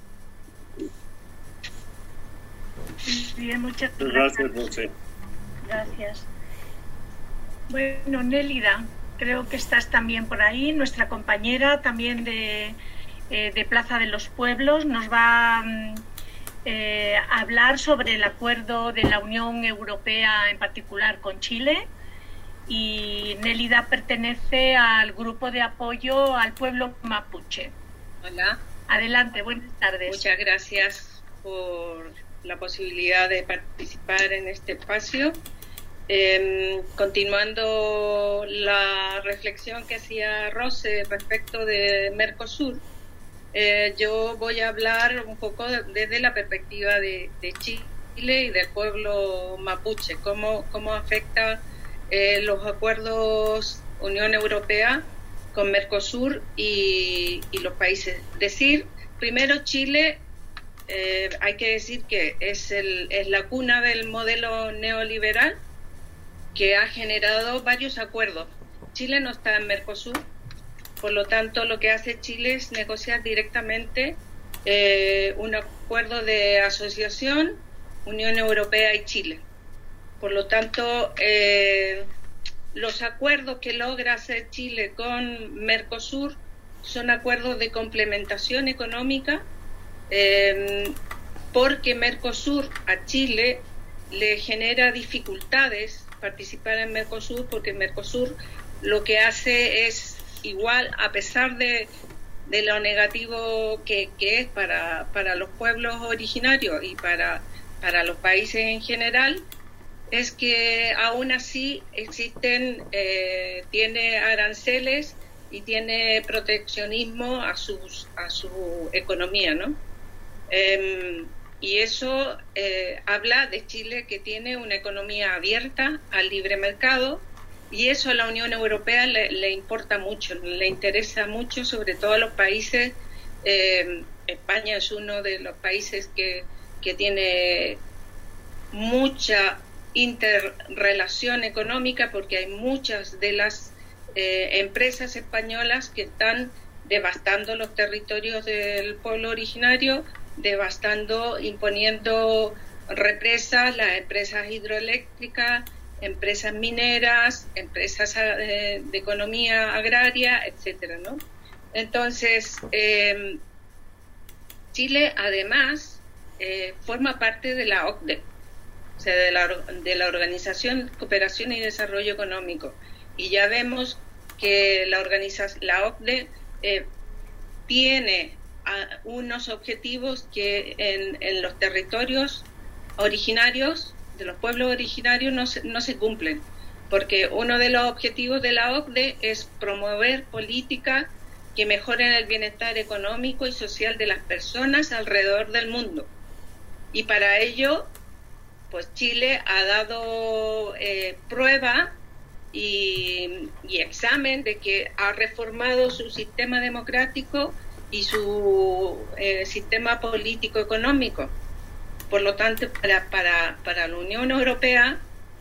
Bien, muchas gracias. José. Gracias. Bueno, Nélida, creo que estás también por ahí, nuestra compañera también de Plaza de los Pueblos, nos va hablar sobre el acuerdo de la Unión Europea en particular con Chile. Y Nélida pertenece al grupo de apoyo al pueblo mapuche. Hola. Adelante, buenas tardes. Muchas gracias por la posibilidad de participar en este espacio. Continuando la reflexión que hacía Rose respecto de Mercosur, yo voy a hablar un poco desde la perspectiva de Chile y del pueblo mapuche, cómo afecta los acuerdos Unión Europea con Mercosur y los países. Primero Chile, hay que decir que es la cuna del modelo neoliberal que ha generado varios acuerdos. Chile no está en Mercosur, por lo tanto lo que hace Chile es negociar directamente un acuerdo de asociación Unión Europea y Chile. Por lo tanto, los acuerdos que logra hacer Chile con Mercosur son acuerdos de complementación económica, porque Mercosur a Chile le genera dificultades participar en Mercosur, porque Mercosur lo que hace es igual, a pesar de lo negativo que es para los pueblos originarios y para los países en general, es que aún así tiene aranceles y tiene proteccionismo a su economía, ¿no? Y eso habla de Chile, que tiene una economía abierta al libre mercado, y eso a la Unión Europea le importa mucho, le interesa mucho, sobre todo a los países. España es uno de los países que tiene mucha interrelación económica, porque hay muchas de las empresas españolas que están devastando los territorios del pueblo originario, imponiendo represas, las empresas hidroeléctricas, empresas mineras, empresas de economía agraria, etcétera, ¿no? Entonces, Chile además forma parte de la OCDE, o sea, de la Organización de Cooperación y Desarrollo Económico, y ya vemos que la OCDE tiene unos objetivos que en los territorios originarios, de los pueblos originarios, no se cumplen, porque uno de los objetivos de la OCDE es promover políticas que mejoren el bienestar económico y social de las personas alrededor del mundo. Y para ello, pues Chile ha dado prueba y examen de que ha reformado su sistema democrático y su sistema político-económico. Por lo tanto, para la Unión Europea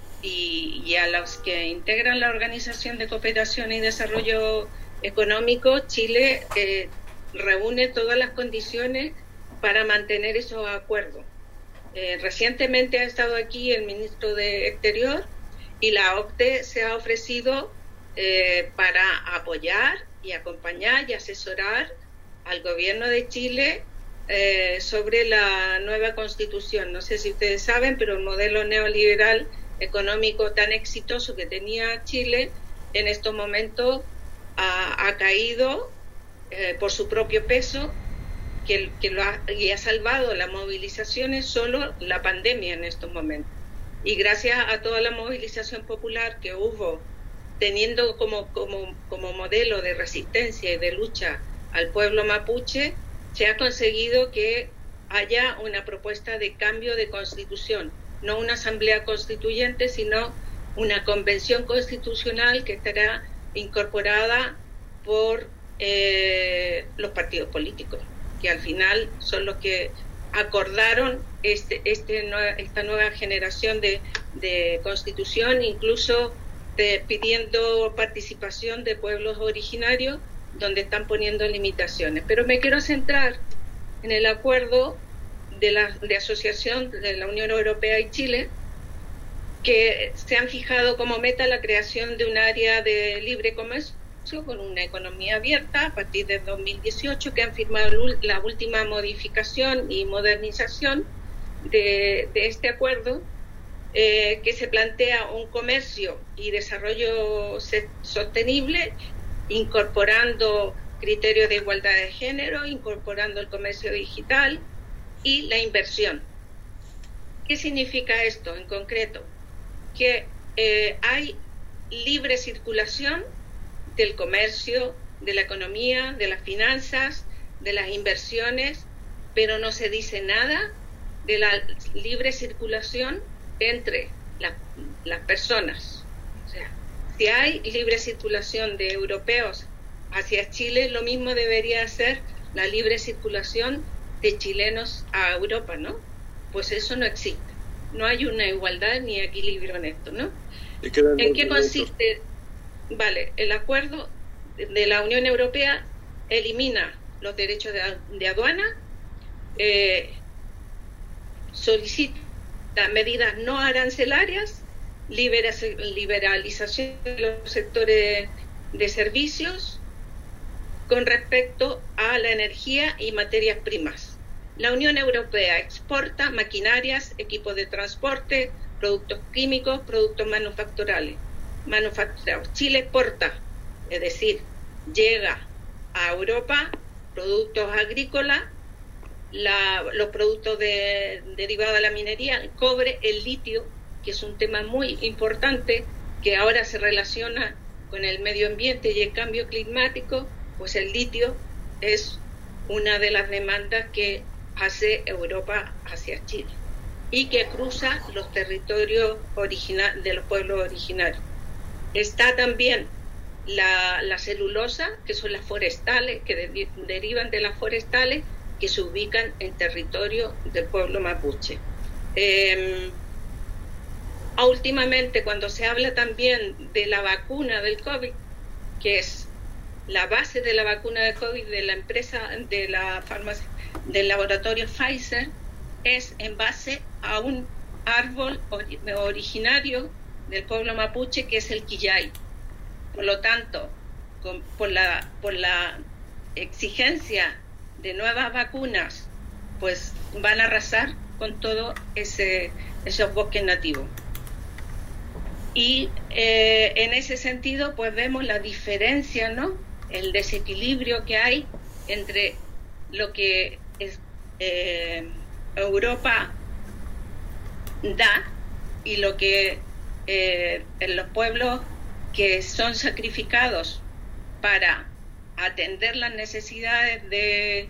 y a los que integran la Organización de Cooperación y Desarrollo Económico, Chile reúne todas las condiciones para mantener esos acuerdos. Recientemente ha estado aquí el ministro de Exterior, y la OCDE se ha ofrecido para apoyar y acompañar y asesorar al gobierno de Chile sobre la nueva constitución. No sé si ustedes saben, pero el modelo neoliberal económico tan exitoso que tenía Chile en estos momentos ha caído por su propio peso, y ha salvado las movilizaciones solo la pandemia en estos momentos. Y gracias a toda la movilización popular que hubo, teniendo como modelo de resistencia y de lucha al pueblo mapuche, se ha conseguido que haya una propuesta de cambio de constitución, no una asamblea constituyente, sino una convención constitucional que estará incorporada por los partidos políticos, que al final son los que acordaron esta nueva generación de constitución, incluso pidiendo participación de pueblos originarios, donde están poniendo limitaciones. Pero me quiero centrar en el acuerdo de asociación de la Unión Europea y Chile, que se han fijado como meta la creación de un área de libre con una economía abierta a partir de 2018, que han firmado la última modificación y modernización de este acuerdo, que se plantea un comercio y desarrollo sostenible, incorporando criterios de igualdad de género, incorporando el comercio digital y la inversión. ¿Qué significa esto en concreto? Que hay libre circulación del comercio, de la economía, de las finanzas, de las inversiones, pero no se dice nada de la libre circulación entre las personas. O sea, si hay libre circulación de europeos hacia Chile, lo mismo debería ser la libre circulación de chilenos a Europa, ¿no? Pues eso no existe. No hay una igualdad ni equilibrio en esto, ¿no? ¿En qué consiste? Vale, el acuerdo de la Unión Europea elimina los derechos de aduana, solicita medidas no arancelarias, liberalización de los sectores de servicios con respecto a la energía y materias primas. La Unión Europea exporta maquinarias, equipos de transporte, productos químicos, productos manufacturados. Chile exporta, es decir, llega a Europa productos agrícolas, los productos derivados de la minería, el cobre, el litio, que es un tema muy importante que ahora se relaciona con el medio ambiente y el cambio climático. Pues el litio es una de las demandas que hace Europa hacia Chile y que cruza los territorios de los pueblos originarios. Está también la celulosa, que son las forestales, que derivan de las forestales, que se ubican en territorio del pueblo mapuche. Últimamente, cuando se habla también de la vacuna del COVID, que es la base de la vacuna de COVID de la empresa, de la farmacia, del laboratorio Pfizer, es en base a un árbol originario del pueblo mapuche, que es el quillay. Por lo tanto, por la exigencia de nuevas vacunas, pues van a arrasar con todo esos bosques nativos. Y en ese sentido, pues vemos la diferencia, ¿no? El desequilibrio que hay entre lo que Europa da y lo que en los pueblos que son sacrificados para atender las necesidades de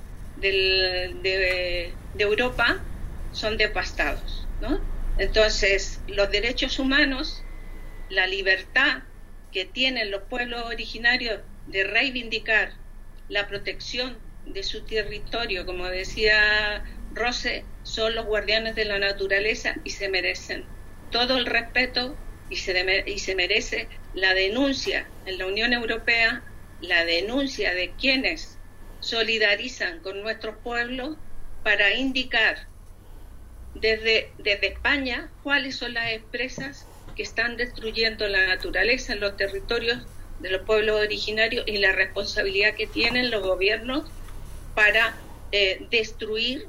Europa son devastados, ¿no? Entonces, los derechos humanos, la libertad que tienen los pueblos originarios de reivindicar la protección de su territorio, como decía Rose, son los guardianes de la naturaleza y se merecen todo el respeto y se merece la denuncia en la Unión Europea, la denuncia de quienes solidarizan con nuestros pueblos para indicar desde España cuáles son las empresas que están destruyendo la naturaleza en los territorios de los pueblos originarios y la responsabilidad que tienen los gobiernos para destruir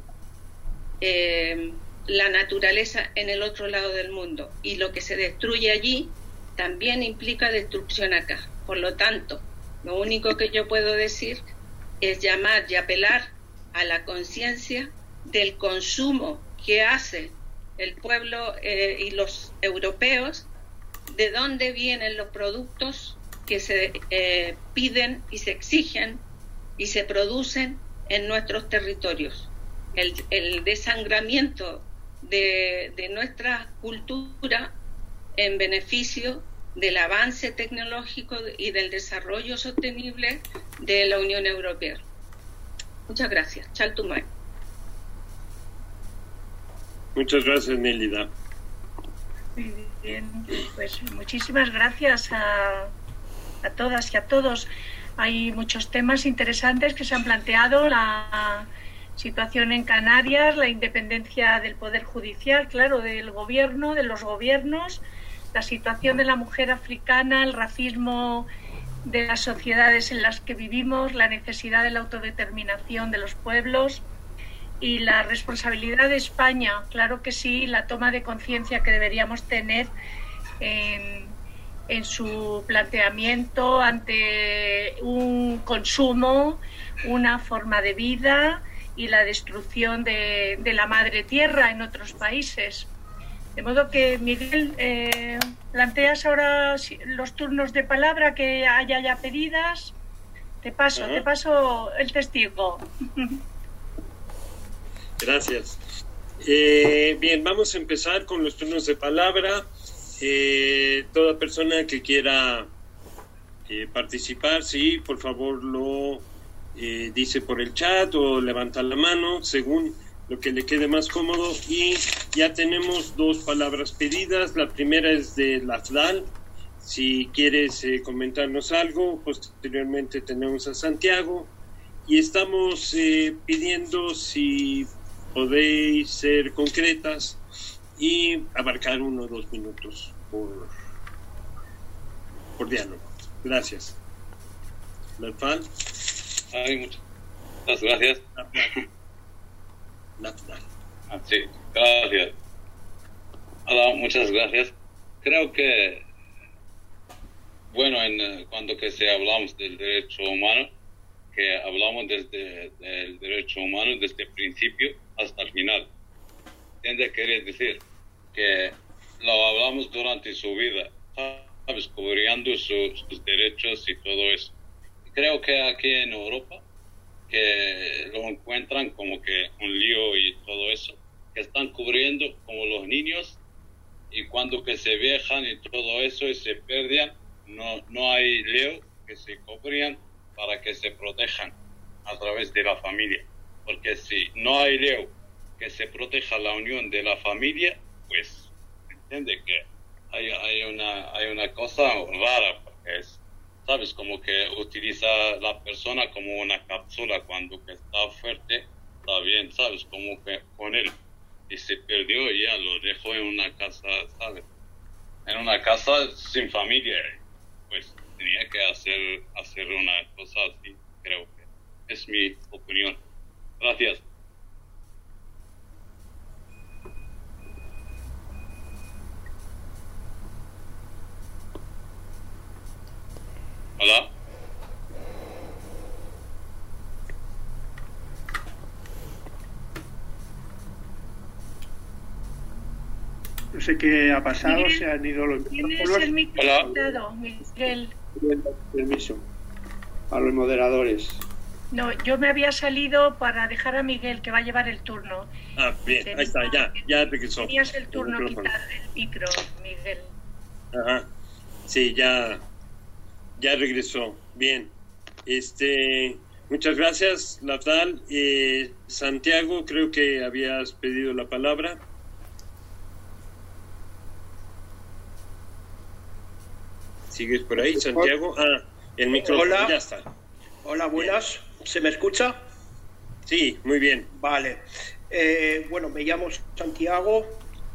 la naturaleza en el otro lado del mundo. Y lo que se destruye allí también implica destrucción acá. Por lo tanto, lo único que yo puedo decir es llamar y apelar a la conciencia del consumo que hace el pueblo y los europeos, de dónde vienen los productos que se piden y se exigen y se producen en nuestros territorios. El desangramiento de nuestra cultura en beneficio del avance tecnológico y del desarrollo sostenible de la Unión Europea. Muchas gracias. Chaltumay. Muchas gracias, Nélida. Muy bien, pues muchísimas gracias a todas y a todos. Hay muchos temas interesantes que se han planteado, la situación en Canarias, la independencia del Poder Judicial, claro, del gobierno, de los gobiernos, la situación de la mujer africana, el racismo de las sociedades en las que vivimos, la necesidad de la autodeterminación de los pueblos y la responsabilidad de España, claro que sí, la toma de conciencia que deberíamos tener en su planteamiento ante un consumo, una forma de vida y la destrucción de la madre tierra en otros países. De modo que, Miguel, planteas ahora los turnos de palabra que haya ya pedidas. Te paso el testigo. Gracias. Bien, vamos a empezar con los turnos de palabra. Toda persona que quiera participar, sí, por favor lo dice por el chat o levanta la mano, según lo que le quede más cómodo. Y ya tenemos 2 palabras pedidas. La primera es de Lafdal. Si quieres comentarnos algo, posteriormente tenemos a Santiago. Y estamos pidiendo si podéis ser concretas y abarcar 1 o 2 minutos por diálogo. Gracias. Lafdal. Muchas gracias. Sí, gracias. Hola, muchas gracias. Creo que, bueno, cuando que se hablamos del derecho humano, que hablamos del derecho humano desde el principio hasta el final. ¿Entiendes? Quería decir que lo hablamos durante su vida, ¿sabes? Cubriendo sus derechos y todo eso. Creo que aquí en Europa que lo encuentran como que un lío y todo eso, que están cubriendo como los niños, y cuando que se viajan y todo eso y se perdían, no hay leo que se cubrían para que se protejan a través de la familia, porque si no hay leo que se proteja la unión de la familia, pues entiende que hay una cosa rara, porque es, ¿sabes? Como que utiliza la persona como una cápsula cuando que está fuerte, está bien, ¿sabes? Como que con él. Y se perdió y ya lo dejó en una casa, ¿sabes? En una casa sin familia. Pues tenía que hacer una cosa así, creo que es mi opinión. Gracias. Hola. No sé qué ha pasado, Miguel, se han ido los micrófonos. ¿Tienes el micrófono, Miguel? Permiso a los moderadores. No, yo me había salido para dejar a Miguel, que va a llevar el turno. Ah, bien, ahí está, ya regresó. Tenías el turno, quitar el micro, Miguel. Ajá, sí, ya regresó. Bien, muchas gracias, Lafdal. Santiago, creo que habías pedido la palabra. ¿Sigues por ahí, Santiago? Ah, el micrófono. Hola. Ya está. Hola, buenas. Bien. ¿Se me escucha? Sí, muy bien. Vale. Bueno, me llamo Santiago.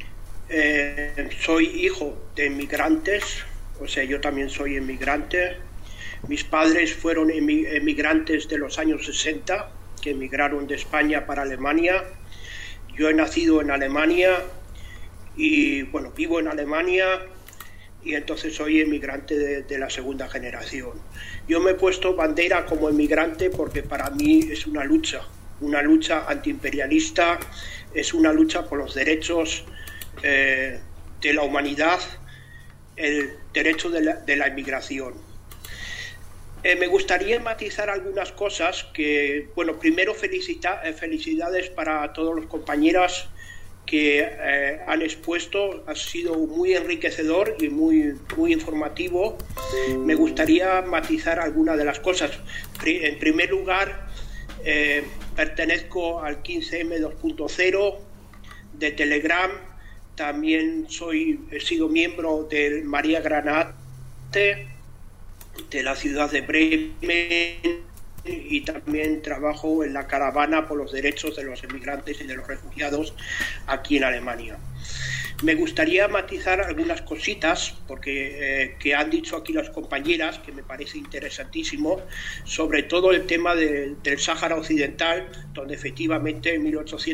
Soy hijo de inmigrantes. O sea, yo también soy inmigrante. Mis padres fueron inmigrantes de los años 60, que emigraron de España para Alemania. Yo he nacido en Alemania y, bueno, vivo en Alemania. Y entonces soy inmigrante de la segunda generación. Yo me he puesto bandera como inmigrante porque para mí es una lucha antiimperialista, es una lucha por los derechos de la humanidad, el derecho de la inmigración. Me gustaría matizar algunas cosas que, bueno, primero felicidades para todos los compañeros que han expuesto, ha sido muy enriquecedor y muy informativo. Me gustaría matizar algunas de las cosas. En primer lugar, pertenezco al 15M 2.0 de Telegram. También he sido miembro del María Granate de la ciudad de Bremen, y también trabajo en la caravana por los derechos de los inmigrantes y de los refugiados aquí en Alemania. Me gustaría matizar algunas cositas, porque que han dicho aquí las compañeras, que me parece interesantísimo, sobre todo el tema del Sáhara Occidental, donde efectivamente en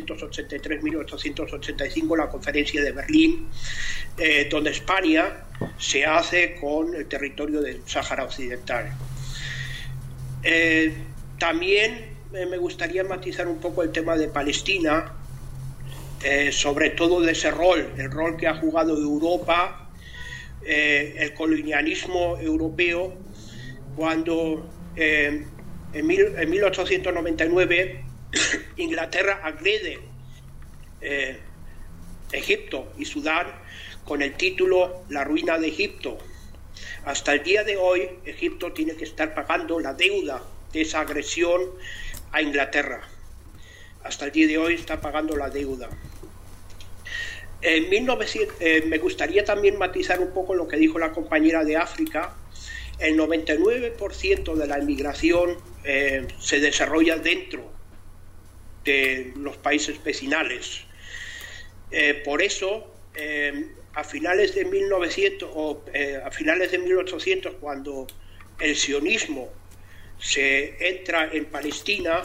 1883-1885 la Conferencia de Berlín, donde España se hace con el territorio del Sáhara Occidental. También me gustaría matizar un poco el tema de Palestina, sobre todo de ese rol, el rol que ha jugado Europa, el colonialismo europeo, cuando en 1899 Inglaterra agrede Egipto y Sudán con el título La ruina de Egipto. Hasta el día de hoy Egipto tiene que estar pagando la deuda de esa agresión a Inglaterra. Hasta el día de hoy está pagando la deuda. Me gustaría también matizar un poco lo que dijo la compañera de África. El 99% de la inmigración se desarrolla dentro de los países vecinales. Por eso, a finales de 1800, cuando el sionismo se entra en Palestina,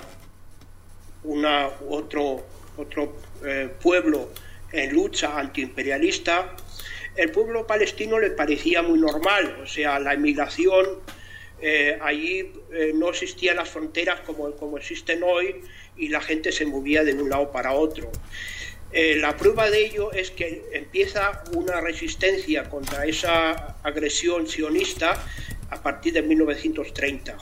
otro pueblo en lucha antiimperialista, el pueblo palestino le parecía muy normal, o sea, la inmigración, allí no existían las fronteras como existen hoy, y la gente se movía de un lado para otro. La prueba de ello es que empieza una resistencia contra esa agresión sionista a partir de 1930.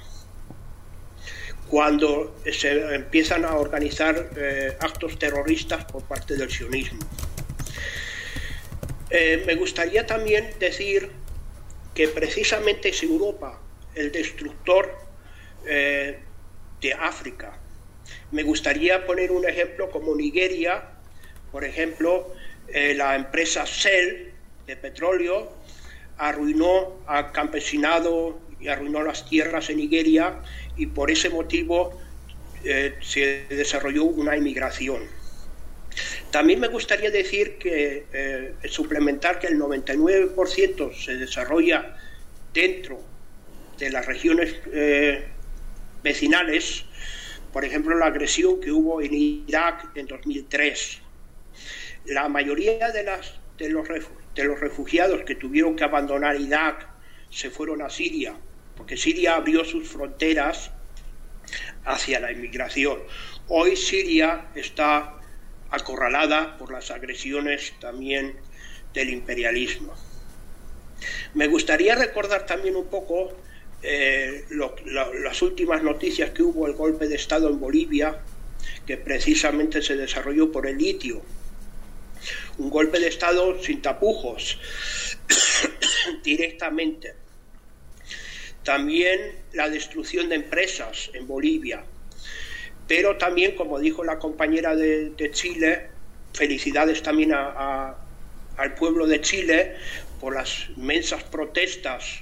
Cuando se empiezan a organizar actos terroristas por parte del sionismo. Me gustaría también decir que precisamente es Europa el destructor de África. Me gustaría poner un ejemplo como Nigeria, por ejemplo, la empresa Shell de petróleo arruinó al campesinado y arruinó las tierras en Nigeria, y por ese motivo se desarrolló una inmigración. También me gustaría decir que suplementar que el 99% se desarrolla dentro de las regiones vecinales. Por ejemplo, la agresión que hubo en Irak en 2003. La mayoría de los refugiados que tuvieron que abandonar Irak se fueron a Siria, porque Siria abrió sus fronteras hacia la inmigración. Hoy Siria está acorralada por las agresiones también del imperialismo. Me gustaría recordar también un poco las últimas noticias que hubo, el golpe de Estado en Bolivia, que precisamente se desarrolló por el litio. Un golpe de Estado sin tapujos, directamente. También la destrucción de empresas en Bolivia. Pero también, como dijo la compañera de Chile, felicidades también al pueblo de Chile por las inmensas protestas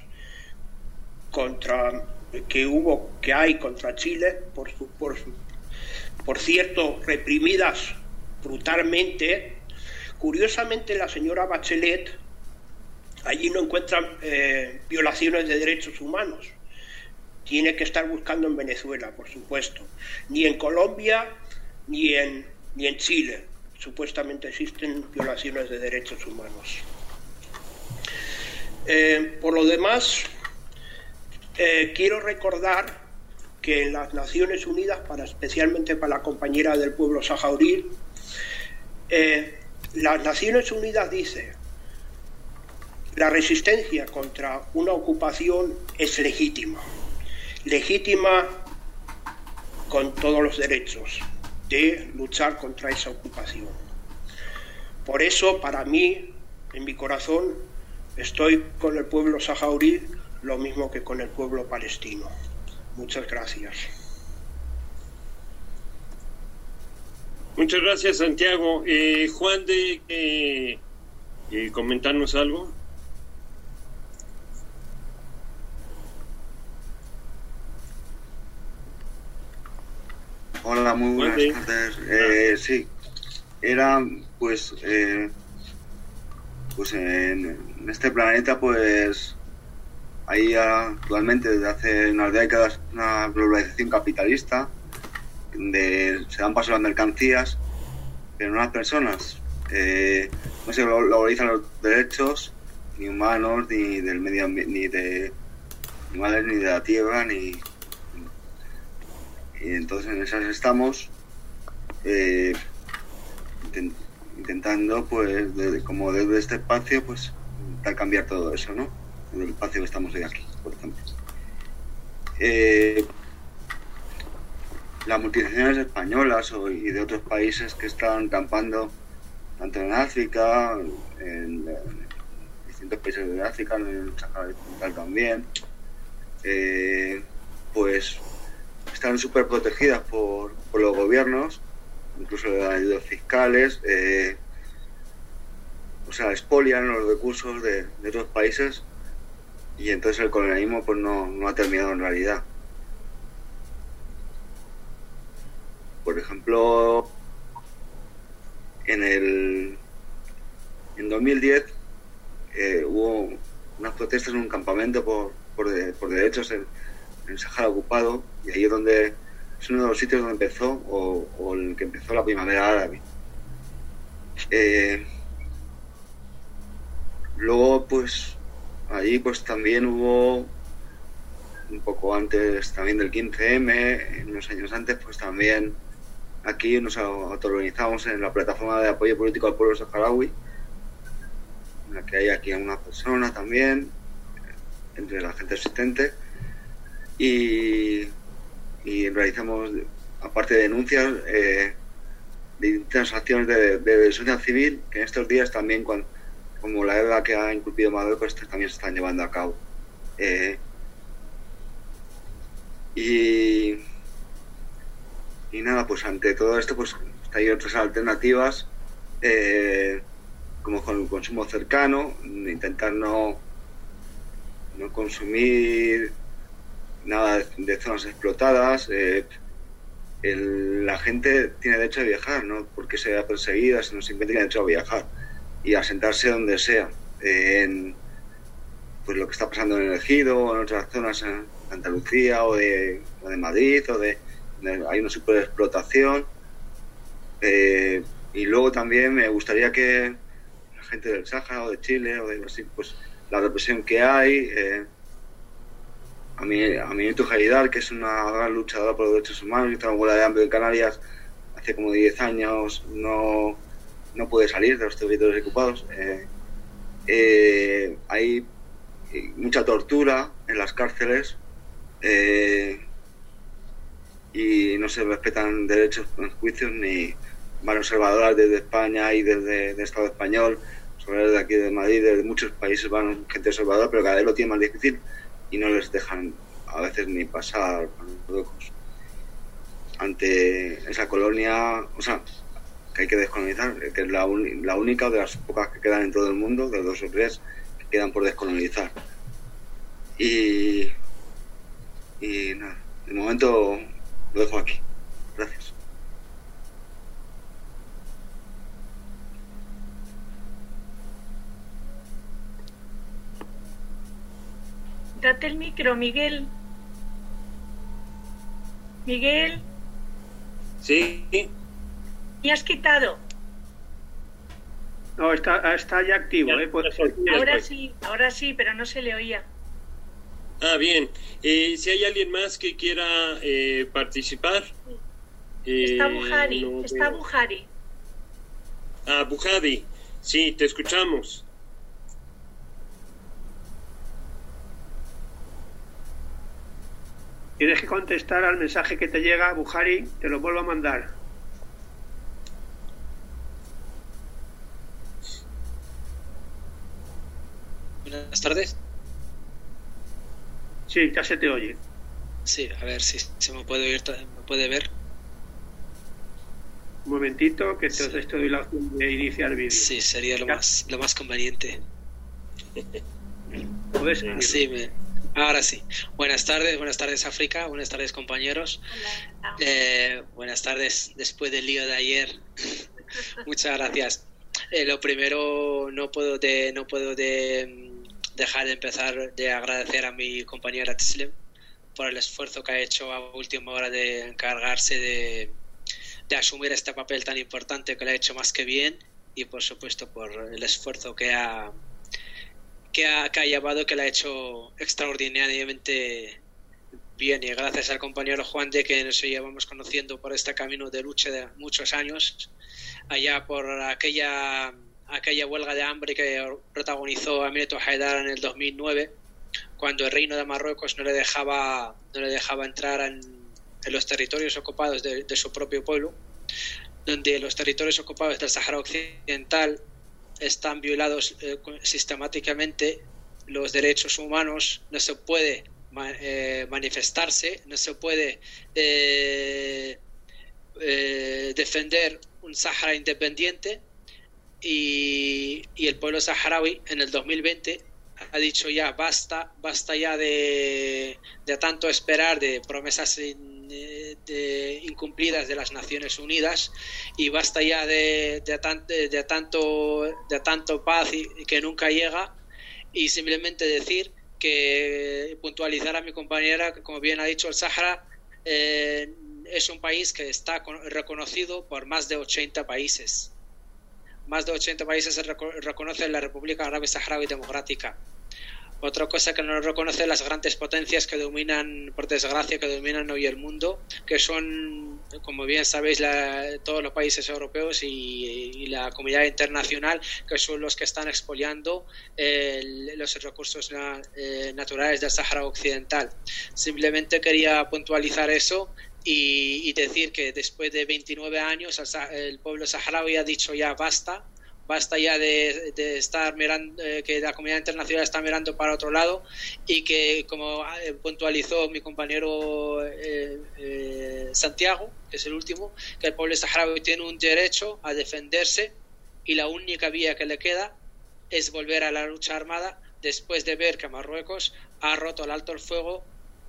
que hay contra Chile, por cierto, reprimidas brutalmente. Curiosamente, la señora Bachelet allí no encuentra violaciones de derechos humanos. Tiene que estar buscando en Venezuela, por supuesto. Ni en Colombia ni en Chile supuestamente existen violaciones de derechos humanos. Por lo demás, quiero recordar que en las Naciones Unidas, especialmente para la compañera del pueblo saharaui, las Naciones Unidas dice: la resistencia contra una ocupación es legítima con todos los derechos de luchar contra esa ocupación. Por eso, para mí, en mi corazón, estoy con el pueblo saharaui lo mismo que con el pueblo palestino. Muchas gracias. Muchas gracias, Santiago. Juan, de comentarnos algo. Hola, muy buenas tardes. Sí, era pues pues en este planeta pues hay actualmente desde hace unas décadas una globalización capitalista donde se dan paso las mercancías pero no las personas. No se globalizan los derechos ni humanos ni del medio ambiente, ni de animales ni de la tierra y entonces en esas estamos intentando pues como desde este espacio pues intentar cambiar todo eso, ¿no? En el espacio que estamos hoy aquí, por ejemplo. Las multinacionales españolas y de otros países que están campando tanto en África, en distintos países de África, en el Sahara Occidental también, pues están súper protegidas por los gobiernos, incluso de ayudas fiscales, o sea, expolian los recursos de otros países y entonces el colonialismo pues no ha terminado en realidad. Por ejemplo, en 2010 hubo unas protestas en un campamento por derechos en el Sahara ocupado y ahí es uno de los sitios donde empezó o el que empezó la primavera árabe. Luego pues allí pues también hubo un poco antes también del 15M, unos años antes pues también aquí nos autoorganizamos en la plataforma de apoyo político al pueblo saharaui, en la que hay aquí una persona también entre la gente asistente y realizamos, aparte de denuncias, distintas acciones de sociedad civil, que en estos días también, como la guerra que ha incumplido Marruecos, también se están llevando a cabo. Y nada, pues ante todo esto, pues hay otras alternativas, como con el consumo cercano, intentar no consumir nada de zonas explotadas. La gente tiene derecho a viajar, no porque sea perseguida, sino simplemente tiene derecho a viajar y a sentarse donde sea. Pues lo que está pasando en el Ejido o en otras zonas en Andalucía o de Madrid, hay una superexplotación. Y luego también me gustaría que la gente del Sáhara o de Chile o de Brasil, pues la represión que hay, a mí Haidar, que es una gran luchadora por los derechos humanos y está en huelga de hambre en Canarias hace como 10 años, no puede salir de los territorios ocupados. Hay mucha tortura en las cárceles y no se respetan derechos en juicios, ni van observadoras desde España y desde el Estado español, desde aquí de Madrid, desde muchos países van gente observadora, pero cada vez lo tiene más difícil y no les dejan a veces ni pasar por Marruecos. Ante esa colonia, o sea, que hay que descolonizar, que es la única de las pocas que quedan en todo el mundo, de 2 o 3 que quedan por descolonizar. Y nada, de momento lo dejo aquí. Gracias. Date el micro, Miguel. Miguel. Sí. ¿Me has quitado? No, está ya activo. Ahora sí, pero no se le oía. Ah, bien. Si hay alguien más que quiera participar. Está Buhari. Ah, Buhari. Sí, te escuchamos. Tienes que contestar al mensaje que te llega, Buhari, te lo vuelvo a mandar. Buenas tardes. Sí, ya se te oye. Sí, a ver si se me puede oír, me puede ver. Un momentito, que te doy la opción de iniciar vídeo. Sí, sería lo más conveniente. ¿Puedes? Sí, ahora sí. Buenas tardes África, buenas tardes compañeros. Buenas tardes después del lío de ayer. Muchas gracias. Lo primero, no puedo dejar de empezar de agradecer a mi compañera Teslim por el esfuerzo que ha hecho a última hora de encargarse de asumir este papel tan importante, que lo ha hecho más que bien, y por supuesto por el esfuerzo que ha llevado, que lo ha hecho extraordinariamente bien. Y gracias al compañero Juan de, que nos llevamos conociendo por este camino de lucha de muchos años, allá por aquella huelga de hambre que protagonizó Aminata Haidar en el 2009, cuando el reino de Marruecos no le dejaba entrar en los territorios ocupados de su propio pueblo, donde los territorios ocupados del Sáhara Occidental están violados sistemáticamente los derechos humanos, no se puede manifestarse, no se puede defender un Sáhara independiente, y el pueblo saharaui en el 2020 ha dicho ya basta ya de tanto esperar, de promesas incumplidas de las Naciones Unidas, y basta ya de tanto paz y que nunca llega. Y simplemente decir que, puntualizar a mi compañera, como bien ha dicho, el Sáhara es un país que está reconocido por más de 80 países. Más de 80 países reconocen la República Árabe Saharaui Democrática. Otra cosa que no reconocen las grandes potencias que dominan, por desgracia, que dominan hoy el mundo, que son, como bien sabéis, todos los países europeos y la comunidad internacional, que son los que están expoliando los recursos naturales del Sáhara Occidental. Simplemente quería puntualizar eso y decir que después de 29 años el pueblo saharaui ha dicho ya basta ya de estar mirando, que la comunidad internacional está mirando para otro lado, y que, como puntualizó mi compañero Santiago, que es el último, que el pueblo saharaui tiene un derecho a defenderse, y la única vía que le queda es volver a la lucha armada, después de ver que Marruecos ha roto el alto el fuego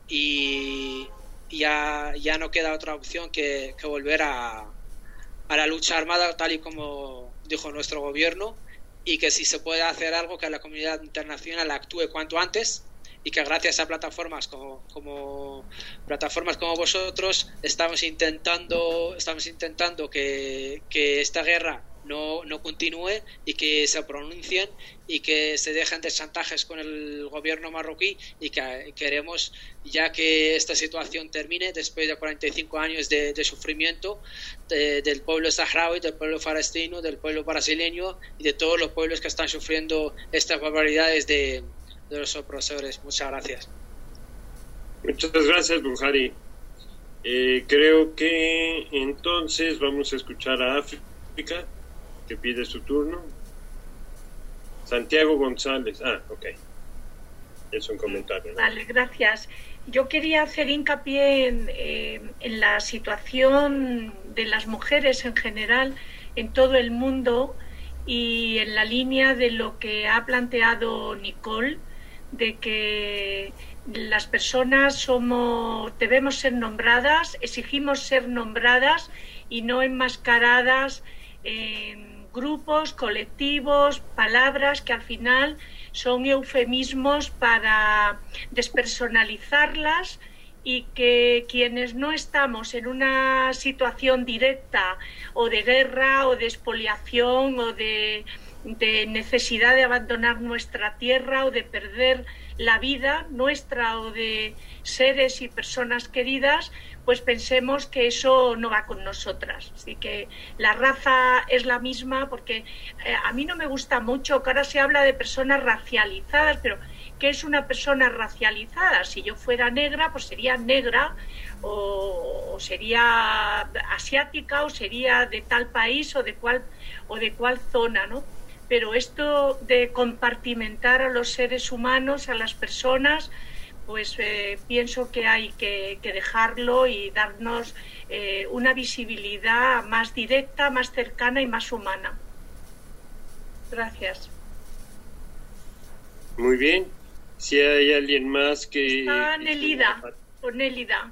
y ya no queda otra opción que volver a la lucha armada, tal y como dijo nuestro gobierno, y que si se puede hacer algo, que la comunidad internacional actúe cuanto antes, y que gracias a plataformas como vosotros estamos intentando que esta guerra no continúe, y que se pronuncien y que se dejen de chantajes con el gobierno marroquí, y que queremos ya que esta situación termine después de 45 años de sufrimiento del pueblo saharaui, del pueblo palestino, del pueblo brasileño y de todos los pueblos que están sufriendo estas barbaridades de los opresores. Muchas gracias. Muchas gracias, Buhari. Creo que entonces vamos a escuchar a África, que pide su turno. Santiago González. Ok. Es un comentario, ¿no? Vale, gracias. Yo quería hacer hincapié en la situación de las mujeres en general en todo el mundo, y en la línea de lo que ha planteado Nicole, de que las personas debemos ser nombradas, exigimos ser nombradas y no enmascaradas en grupos, colectivos, palabras que al final son eufemismos para despersonalizarlas, y que quienes no estamos en una situación directa o de guerra o de expoliación o de necesidad de abandonar nuestra tierra o de perder la vida nuestra o de seres y personas queridas, pues pensemos que eso no va con nosotras. Así que la raza es la misma, porque a mí no me gusta mucho que ahora se habla de personas racializadas, pero ¿qué es una persona racializada? Si yo fuera negra, pues sería negra, o sería asiática, o sería de tal país o de cual zona, ¿no? Pero esto de compartimentar a los seres humanos, a las personas, pues pienso que hay que dejarlo y darnos una visibilidad más directa, más cercana y más humana. Gracias. Muy bien. Si hay alguien más que... Está Nélida, o Nélida.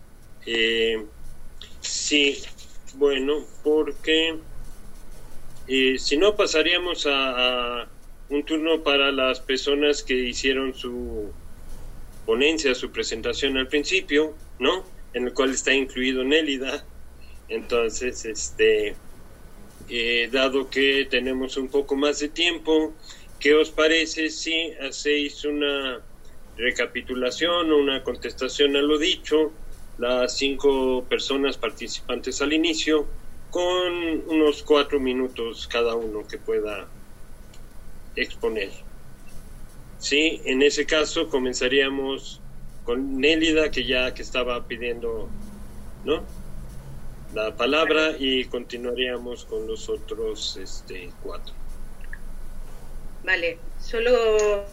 Sí, bueno, porque Si no, pasaríamos a un turno para las personas que hicieron su ponencia, su presentación al principio, ¿no? En el cual está incluido Nélida. Entonces, dado que tenemos un poco más de tiempo, ¿qué os parece si hacéis una recapitulación o una contestación a lo dicho, las 5 personas participantes al inicio, con unos 4 minutos cada uno que pueda exponer? Sí, en ese caso comenzaríamos con Nélida, que estaba pidiendo, ¿no?, la palabra, y continuaríamos con los otros 4. Vale, solo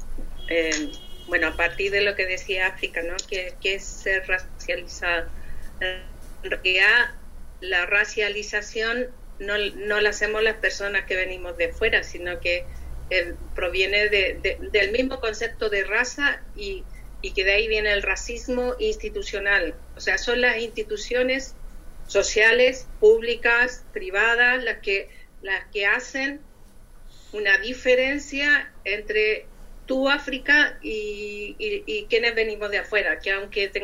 bueno, a partir de lo que decía África, ¿no?, que es ser racializada. En realidad, la racialización no la hacemos las personas que venimos de fuera, sino que proviene del mismo concepto de raza, y que de ahí viene el racismo institucional. O sea, son las instituciones sociales, públicas, privadas, las que hacen una diferencia entre tú, África, y quienes venimos de afuera, que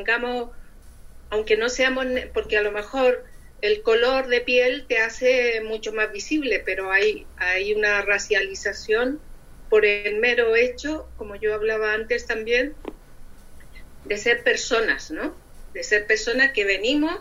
aunque no seamos, porque a lo mejor el color de piel te hace mucho más visible, pero hay una racialización por el mero hecho, como yo hablaba antes también, de ser personas, ¿no? De ser personas que venimos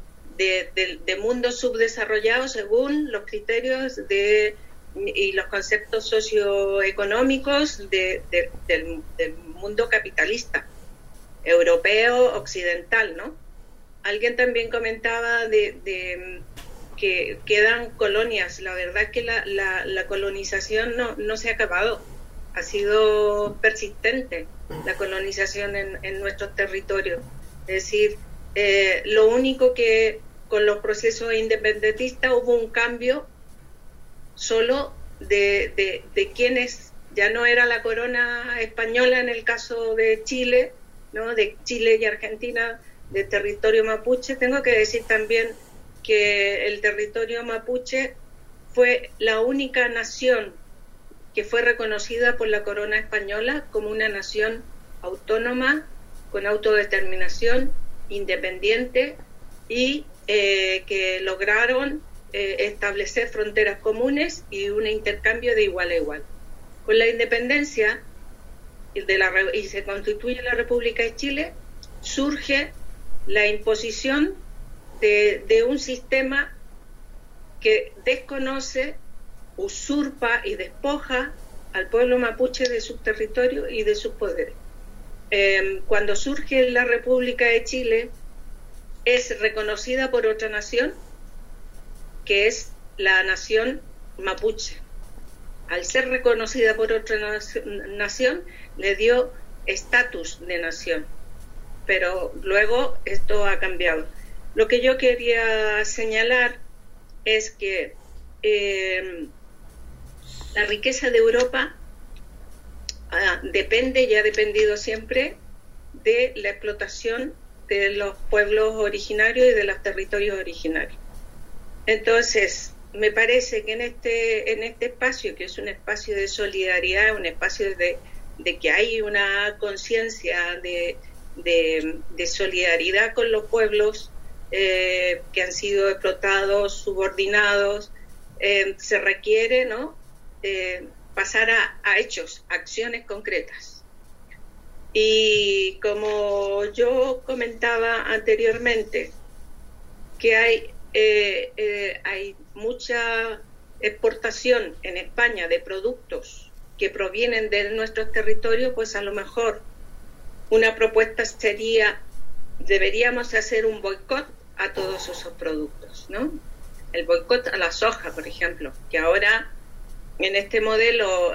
de mundos subdesarrollados según los criterios y los conceptos socioeconómicos del mundo capitalista, europeo, occidental, ¿no? Alguien también comentaba de que quedan colonias. La verdad es que la colonización no se ha acabado, ha sido persistente la colonización en nuestros territorios. Es decir, lo único que con los procesos independentistas hubo un cambio solo de quienes, ya no era la corona española en el caso de Chile, ¿no?, de Chile y Argentina, de territorio mapuche. Tengo que decir también que el territorio mapuche fue la única nación que fue reconocida por la corona española como una nación autónoma, con autodeterminación, independiente, y que lograron establecer fronteras comunes y un intercambio de igual a igual. Con la independencia y se constituye la República de Chile, surge la imposición de un sistema que desconoce, usurpa y despoja al pueblo mapuche de su territorio y de sus poderes. Cuando surge la República de Chile, es reconocida por otra nación, que es la nación mapuche. Al ser reconocida por otra nación, le dio estatus de nación. Pero luego esto ha cambiado. Lo que yo quería señalar es que la riqueza de Europa depende y ha dependido siempre de la explotación de los pueblos originarios y de los territorios originarios. Entonces, me parece que en este espacio, que es un espacio de solidaridad, un espacio de que hay una conciencia de solidaridad con los pueblos que han sido explotados, subordinados, se requiere, ¿no?, pasar a hechos, acciones concretas. Y como yo comentaba anteriormente, que hay mucha exportación en España de productos que provienen de nuestros territorios, pues a lo mejor una propuesta sería: deberíamos hacer un boicot a todos esos productos, ¿no? El boicot a la soja, por ejemplo, que ahora en este modelo,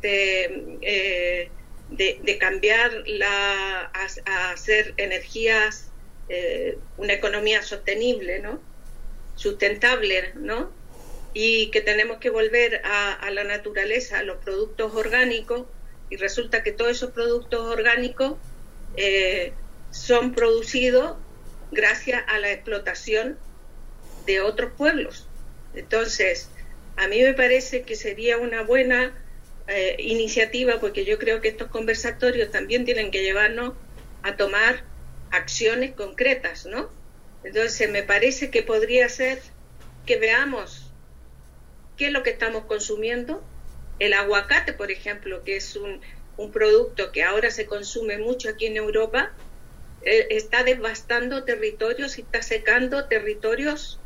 de cambiar a hacer energías, una economía sostenible, ¿no?, sustentable, ¿no?, y que tenemos que volver a la naturaleza, a los productos orgánicos, y resulta que todos esos productos orgánicos son producidos gracias a la explotación de otros pueblos. Entonces, a mí me parece que sería una buena iniciativa, porque yo creo que estos conversatorios también tienen que llevarnos a tomar acciones concretas, ¿no? Entonces me parece que podría ser que veamos qué es lo que estamos consumiendo. El aguacate, por ejemplo, que es un producto que ahora se consume mucho aquí en Europa, está devastando territorios y está secando territorios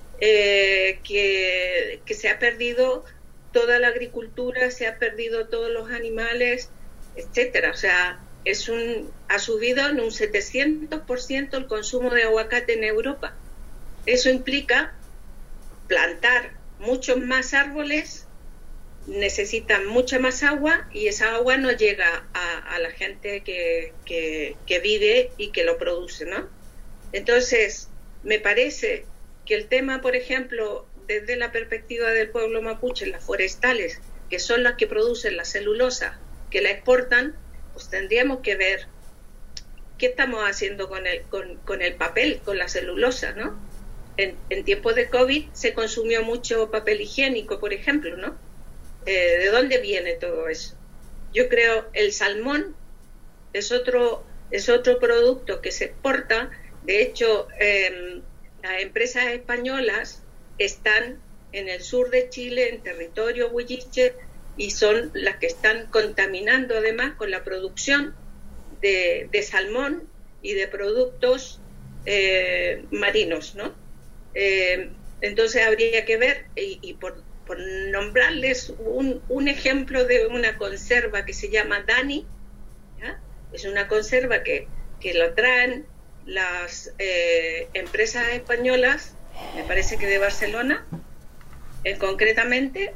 que se ha perdido toda la agricultura, se ha perdido todos los animales, etcétera. O sea, ha subido en un 700% el consumo de aguacate en Europa. Eso implica plantar muchos más árboles, necesitan mucha más agua y esa agua no llega a la gente que vive y que lo produce, ¿no? Entonces, me parece que el tema, por ejemplo, desde la perspectiva del pueblo mapuche, las forestales, que son las que producen la celulosa, que la exportan, pues tendríamos que ver qué estamos haciendo con el papel, con la celulosa, ¿no? En tiempos de COVID se consumió mucho papel higiénico, por ejemplo, ¿no? ¿De dónde viene todo eso? Yo creo el salmón es otro producto que se exporta. De hecho, las empresas españolas están en el sur de Chile, en territorio huilliche, y son las que están contaminando además con la producción de salmón y de productos marinos, ¿no? Entonces habría que ver, y por nombrarles un ejemplo de una conserva que se llama Dani, ¿ya? Es una conserva que lo traen las empresas españolas, me parece que de Barcelona, concretamente,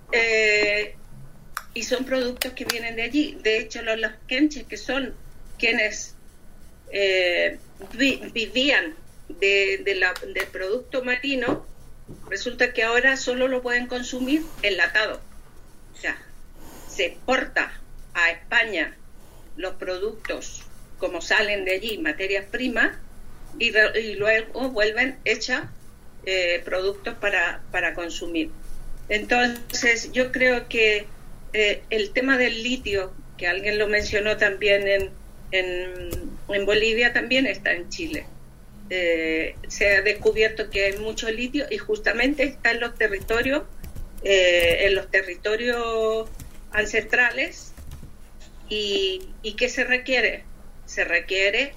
y son productos que vienen de allí. De hecho, los quenches, que son quienes vivían del producto marino, resulta que ahora solo lo pueden consumir enlatado. O sea, se exporta a España los productos como salen de allí, materias primas, y luego vuelven hechas productos para consumir. Entonces, yo creo que el tema del litio, que alguien lo mencionó también en Bolivia, también está en Chile. Se ha descubierto que hay mucho litio y justamente está en los territorios ancestrales. ¿Y qué se requiere? Se requiere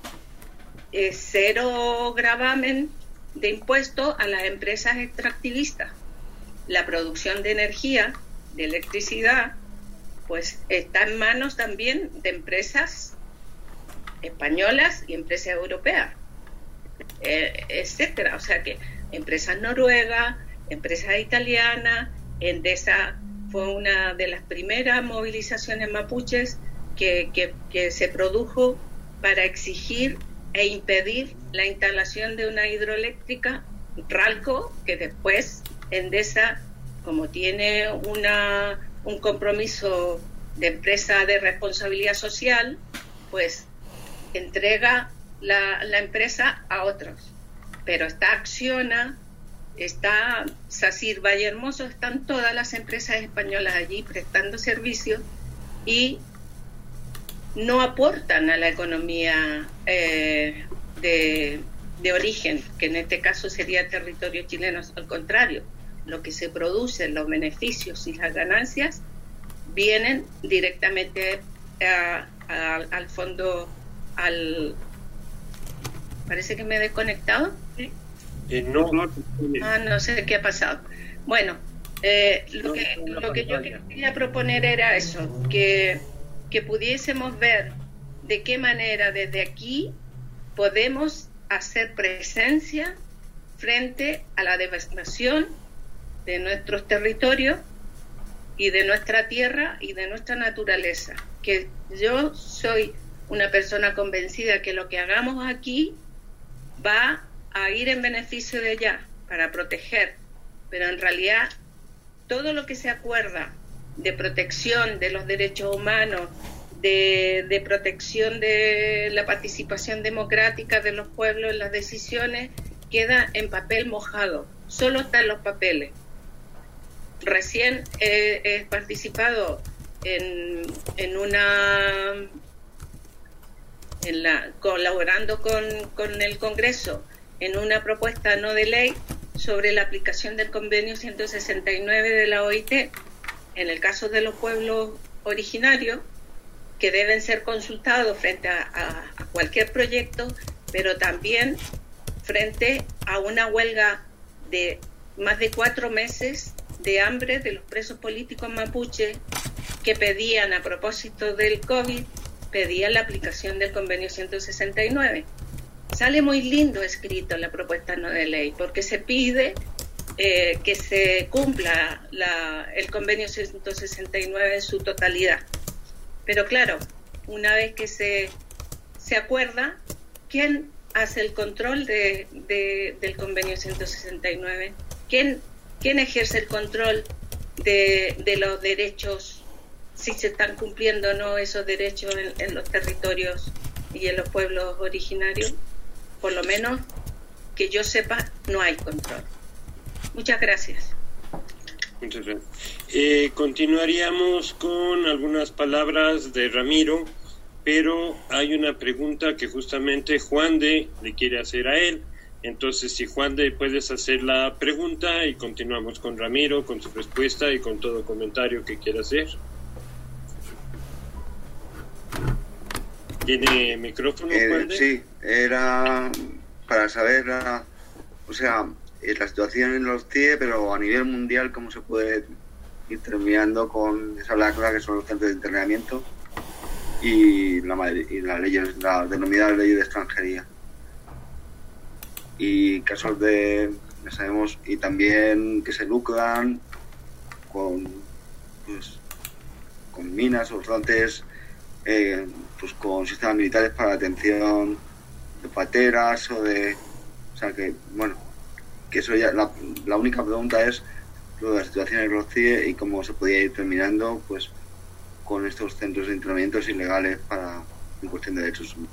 cero gravamen de impuesto a las empresas extractivistas. La producción de energía, de electricidad, pues está en manos también de empresas españolas y empresas europeas, etcétera. O sea que empresas noruegas, empresas italianas. Endesa fue una de las primeras movilizaciones mapuches que se produjo para exigir e impedir la instalación de una hidroeléctrica, Ralco, que después Endesa, como tiene un compromiso de empresa de responsabilidad social, pues entrega la empresa a otros. Pero está Acciona, está Sacir Valle Hermoso, están todas las empresas españolas allí prestando servicios y no aportan a la economía de origen, que en este caso sería territorio chileno. Al contrario, lo que se produce, los beneficios y las ganancias vienen directamente al fondo, Parece que me he desconectado. ¿Sí? No sé qué ha pasado. Bueno, lo que yo quería proponer era eso, que pudiésemos ver de qué manera desde aquí podemos hacer presencia frente a la devastación de nuestros territorios y de nuestra tierra y de nuestra naturaleza. Que yo soy una persona convencida que lo que hagamos aquí va a ir en beneficio de allá, para proteger, pero en realidad todo lo que se acuerda de protección de los derechos humanos, de protección de la participación democrática de los pueblos en las decisiones, queda en papel mojado, solo está en los papeles. recién he participado colaborando con el Congreso en una propuesta no de ley sobre la aplicación del convenio 169 de la OIT en el caso de los pueblos originarios, que deben ser consultados frente a cualquier proyecto, pero también frente a una huelga de más de 4 meses de hambre de los presos políticos mapuche que pedían, a propósito del COVID, pedían la aplicación del convenio 169. Sale muy lindo escrito la propuesta no de ley, porque se pide que se cumpla el convenio 169 en su totalidad. Pero claro, una vez que se acuerda, ¿quién hace el control del convenio 169? ¿Quién ejerce el control de los derechos, si se están cumpliendo o no esos derechos en los territorios y en los pueblos originarios? Por lo menos que yo sepa, no hay control. Muchas gracias. Muchas gracias. Continuaríamos con algunas palabras de Ramiro, pero hay una pregunta que justamente Juan de le quiere hacer a él. Entonces, si Juan de puedes hacer la pregunta y continuamos con Ramiro, con su respuesta y con todo comentario que quiera hacer. ¿Tiene micrófono, Juan de? Sí, era para saber, o sea, la situación en los CIE, pero a nivel mundial, cómo se puede ir terminando con esa cosa que son los centros de internamiento y las leyes, la denominada ley de extranjería. Y casos de, ya sabemos, y también que se lucran con minas o frontes, con sistemas militares para la atención de pateras o sea que, bueno, que eso ya, la única pregunta es lo de la situación en los CIE y cómo se podía ir terminando pues con estos centros de entrenamientos ilegales en cuestión de derechos humanos.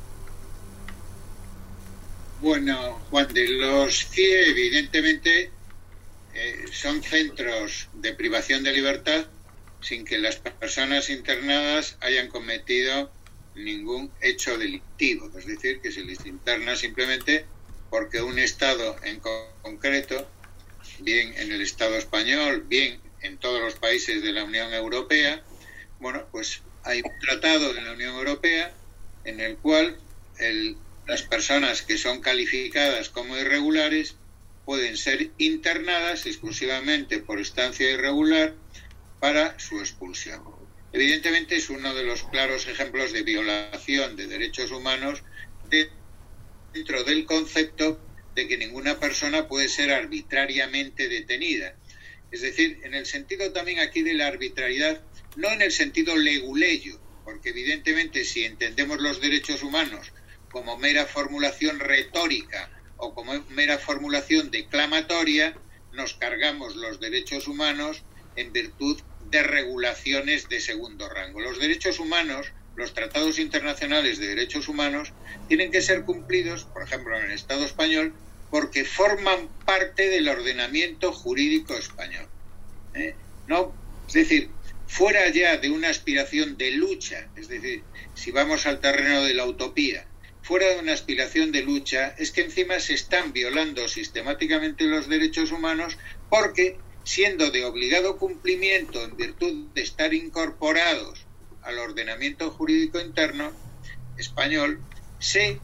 Bueno, Juan, de los CIE evidentemente son centros de privación de libertad sin que las personas internadas hayan cometido ningún hecho delictivo, es decir, que se les interna simplemente porque un Estado en concreto, bien en el Estado español, bien en todos los países de la Unión Europea, bueno, pues hay un tratado de la Unión Europea en el cual las personas que son calificadas como irregulares pueden ser internadas exclusivamente por estancia irregular para su expulsión. Evidentemente es uno de los claros ejemplos de violación de derechos humanos dentro del concepto de que ninguna persona puede ser arbitrariamente detenida. Es decir, en el sentido también aquí de la arbitrariedad, no en el sentido leguleyo, porque evidentemente si entendemos los derechos humanos como mera formulación retórica o como mera formulación declamatoria, nos cargamos los derechos humanos en virtud de regulaciones de segundo rango. Los derechos humanos, los tratados internacionales de derechos humanos, tienen que ser cumplidos, por ejemplo, en el Estado español, porque forman parte del ordenamiento jurídico español. No, es decir, fuera ya de una aspiración de lucha, es decir, si vamos al terreno de la utopía, fuera de una aspiración de lucha, es que encima se están violando sistemáticamente los derechos humanos porque, siendo de obligado cumplimiento en virtud de estar incorporados al ordenamiento jurídico interno español, se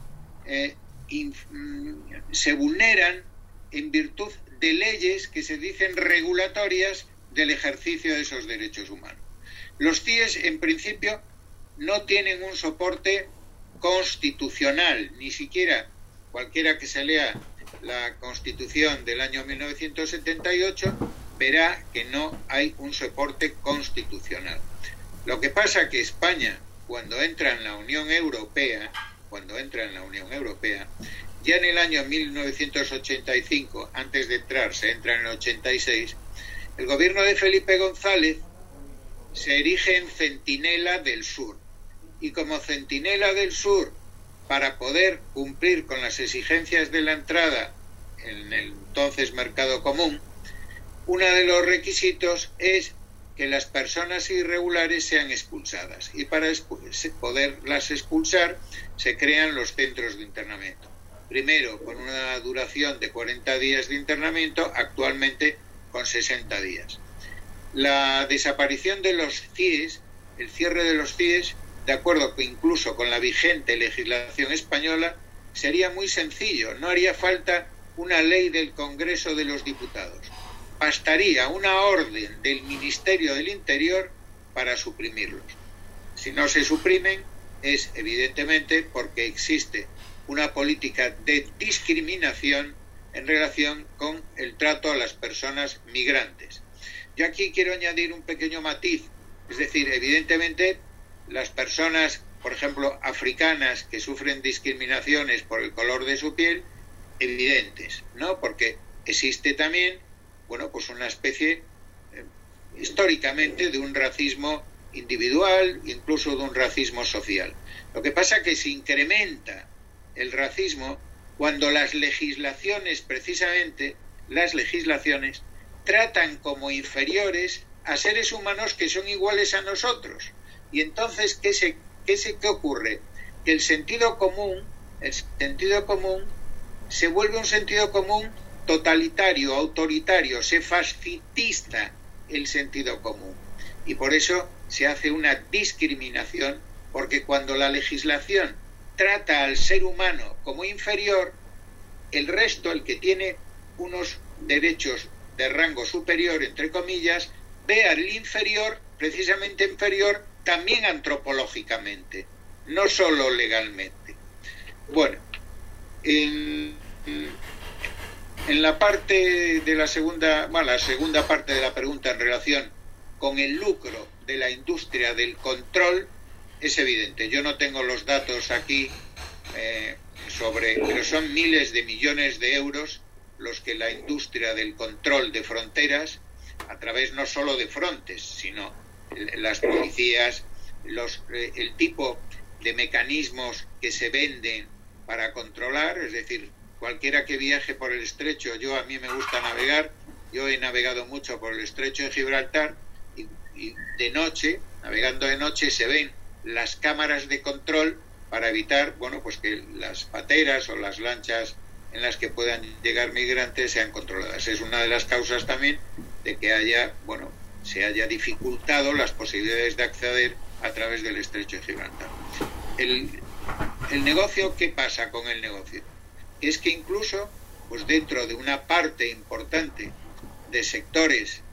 vulneran en virtud de leyes que se dicen regulatorias del ejercicio de esos derechos humanos. Los CIEs, en principio, no tienen un soporte constitucional, ni siquiera cualquiera que se lea la Constitución del año 1978 verá que no hay un soporte constitucional. Lo que pasa que España, cuando entra en la Unión Europea, ya en el año 1985, antes de entrar, se entra en el 86, el gobierno de Felipe González se erige en Centinela del Sur. Y como Centinela del Sur, para poder cumplir con las exigencias de la entrada en el entonces mercado común, uno de los requisitos es que las personas irregulares sean expulsadas, y para poderlas expulsar se crean los centros de internamiento. Primero con una duración de 40 días de internamiento, actualmente con 60 días. La desaparición de los CIES, el cierre de los CIES, de acuerdo que incluso con la vigente legislación española, sería muy sencillo, no haría falta una ley del Congreso de los Diputados. Bastaría una orden del Ministerio del Interior para suprimirlos. Si no se suprimen, es evidentemente porque existe una política de discriminación en relación con el trato a las personas migrantes. Yo aquí quiero añadir un pequeño matiz, es decir, evidentemente las personas, por ejemplo, africanas que sufren discriminaciones por el color de su piel, evidentes, ¿no? Porque existe también, bueno, pues una especie históricamente de un racismo individual, incluso de un racismo social. Lo que pasa es que se incrementa el racismo cuando las legislaciones, precisamente las legislaciones, tratan como inferiores a seres humanos que son iguales a nosotros. Y entonces, ¿qué ocurre? Que el sentido común se vuelve un sentido común totalitario, autoritario, se fascista el sentido común. Y por eso se hace una discriminación, porque cuando la legislación trata al ser humano como inferior, el resto, el que tiene unos derechos de rango superior, entre comillas, ve al inferior, precisamente inferior, también antropológicamente, no solo legalmente. Bueno, en la parte de la segunda parte de la pregunta en relación con el lucro de la industria del control, es evidente. Yo no tengo los datos aquí pero son miles de millones de euros los que la industria del control de fronteras, a través no solo de Frontex, sino las policías, el tipo de mecanismos que se venden para controlar, es decir, cualquiera que viaje por el estrecho, a mí me gusta navegar, yo he navegado mucho por el estrecho de Gibraltar y de noche, navegando de noche, se ven las cámaras de control para evitar, bueno, pues que las pateras o las lanchas en las que puedan llegar migrantes sean controladas. Es una de las causas también de que se haya dificultado las posibilidades de acceder a través del estrecho de Gibraltar. El negocio, ¿qué pasa con el negocio? Es que incluso, pues dentro de una parte importante de sectores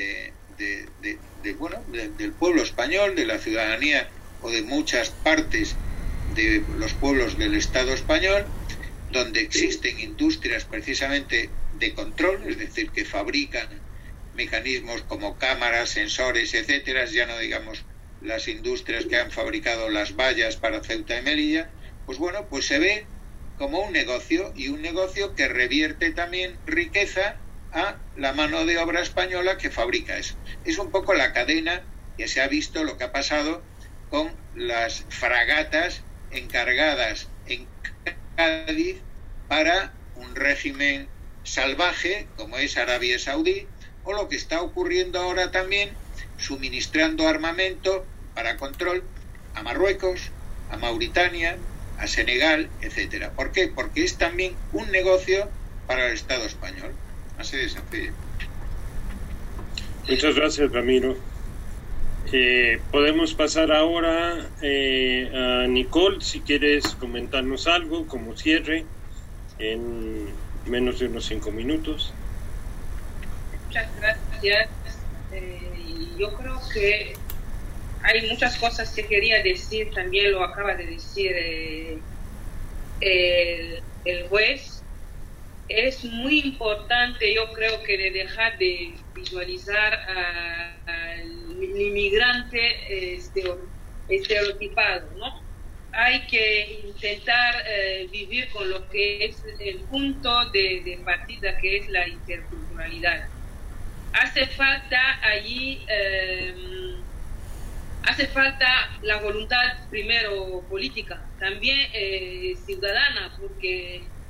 del pueblo español, de la ciudadanía o de muchas partes de los pueblos del Estado español, donde existen industrias precisamente de control, es decir, que fabrican mecanismos como cámaras, sensores, etcétera, ya no digamos las industrias que han fabricado las vallas para Ceuta y Melilla, pues se ve como un negocio, y un negocio que revierte también riqueza a la mano de obra española que fabrica eso. Es un poco la cadena que se ha visto, lo que ha pasado con las fragatas encargadas en Cádiz para un régimen salvaje como es Arabia Saudí, o lo que está ocurriendo ahora también suministrando armamento para control a Marruecos, a Mauritania, a Senegal, etcétera. ¿Por qué? Porque es también un negocio para el Estado español. Así de sencillo. Muchas gracias, Ramiro. Podemos pasar ahora a Nicole, si quieres comentarnos algo como cierre en menos de unos 5 minutos. Muchas gracias. Yo creo que hay muchas cosas que quería decir, también lo acaba de decir el juez. Es muy importante, yo creo, que de dejar de visualizar al inmigrante estereotipado, ¿no? Hay que intentar vivir con lo que es el punto de partida, que es la interculturalidad. Hace falta allí, hace falta la voluntad primero política, también ciudadana, porque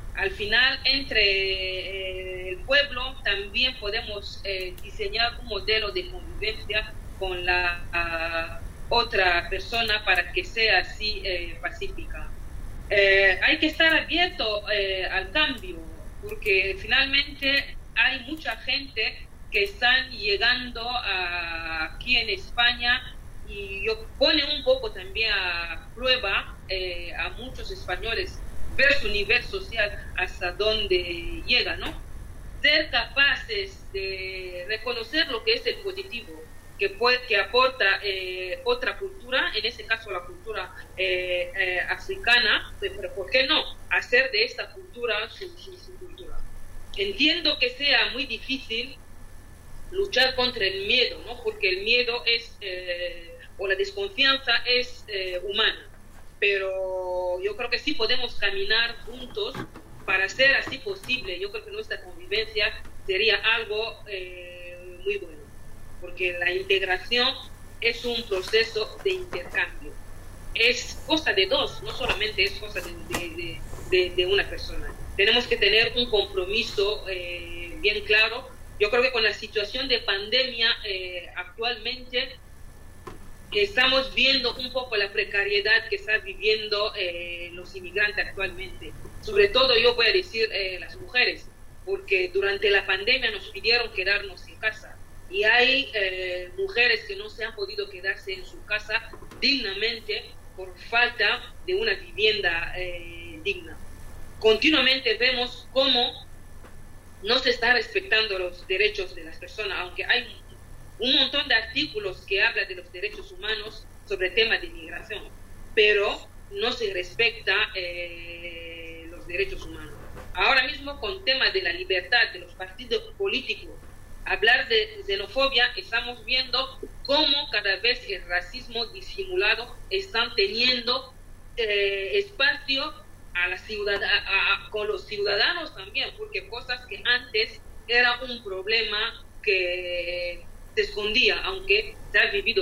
al final entre el pueblo también podemos diseñar un modelo de convivencia con la otra persona para que sea así pacífica. Hay que estar abierto al cambio, porque finalmente hay mucha gente que están llegando aquí en España y pone un poco también a prueba a muchos españoles ver su nivel social hasta dónde llega, ¿no? Ser capaces de reconocer lo que es el positivo que aporta otra cultura, en este caso la cultura africana, pero ¿por qué no hacer de esta cultura su cultura? Entiendo que sea muy difícil luchar contra el miedo, ¿no? Porque el miedo es, o la desconfianza es humana, pero yo creo que sí podemos caminar juntos para hacer así posible. Yo creo que nuestra convivencia sería algo muy bueno, porque la integración es un proceso de intercambio, es cosa de dos, no solamente es cosa de una persona. Tenemos que tener un compromiso bien claro. Yo creo que con la situación de pandemia actualmente estamos viendo un poco la precariedad que están viviendo los inmigrantes actualmente. Sobre todo yo voy a decir las mujeres, porque durante la pandemia nos pidieron quedarnos en casa. Y hay mujeres que no se han podido quedarse en su casa dignamente por falta de una vivienda digna. Continuamente vemos cómo no se está respetando los derechos de las personas, aunque hay un montón de artículos que hablan de los derechos humanos sobre temas de inmigración, pero no se respeta los derechos humanos. Ahora mismo con temas de la libertad de los partidos políticos, hablar de xenofobia, estamos viendo cómo cada vez el racismo disimulado están teniendo espacio con los ciudadanos también, porque cosas que antes era un problema que se escondía, aunque se ha vivido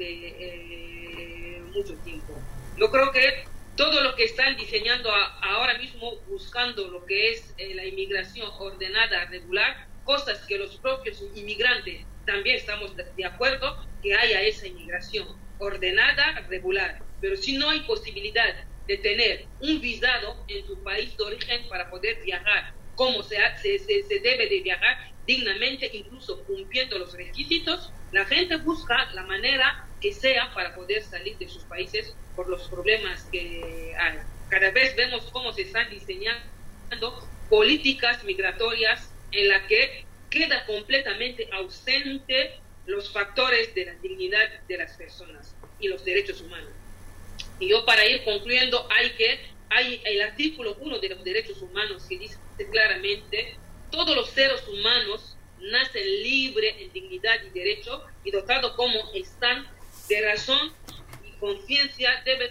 durante mucho tiempo. Yo creo que todo lo que están diseñando ahora mismo, buscando lo que es la inmigración ordenada, regular, cosas que los propios inmigrantes también estamos de acuerdo que haya esa inmigración ordenada, regular, pero si no hay posibilidad de tener un visado en tu país de origen para poder viajar, como se debe de viajar dignamente, incluso cumpliendo los requisitos, la gente busca la manera que sea para poder salir de sus países por los problemas que hay. Cada vez vemos cómo se están diseñando políticas migratorias en la que queda completamente ausente los factores de la dignidad de las personas y los derechos humanos. Y yo, para ir concluyendo, hay el artículo 1 de los derechos humanos que dice claramente: todos los seres humanos nacen libres en dignidad y derecho y dotados como están de razón y conciencia, deben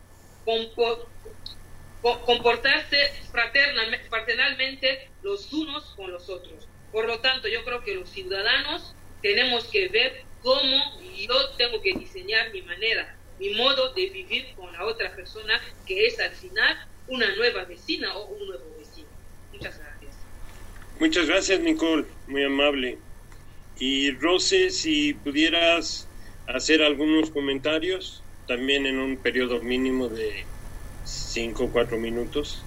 comportarse fraternalmente los unos con los otros. Por lo tanto, yo creo que los ciudadanos tenemos que ver cómo yo tengo que diseñar mi manera, mi modo de vivir con la otra persona, que es al final una nueva vecina o un nuevo vecino. Muchas gracias. Muchas gracias, Nicole, muy amable. Y Rose, si pudieras hacer algunos comentarios, también en un periodo mínimo de 5 o 4 minutos.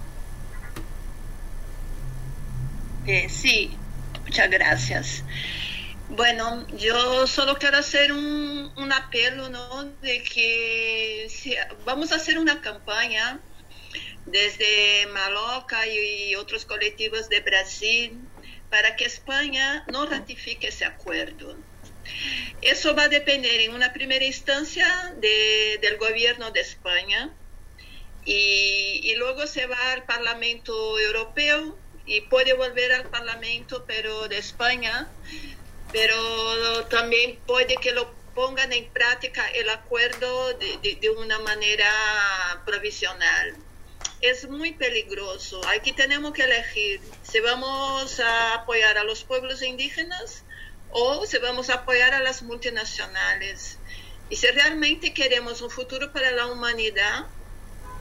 Sí, muchas gracias. Bueno, yo solo quiero hacer un apelo, ¿no? De que vamos a hacer una campaña desde Maloca y otros colectivos de Brasil para que España no ratifique ese acuerdo. Eso va a depender en una primera instancia del gobierno de España y luego se va al Parlamento Europeo y puede volver al Parlamento pero de España, pero también puede que lo pongan en práctica el acuerdo de una manera provisional. Es muy peligroso. Aquí tenemos que elegir si vamos a apoyar a los pueblos indígenas o si vamos a apoyar a las multinacionales. Y si realmente queremos un futuro para la humanidad,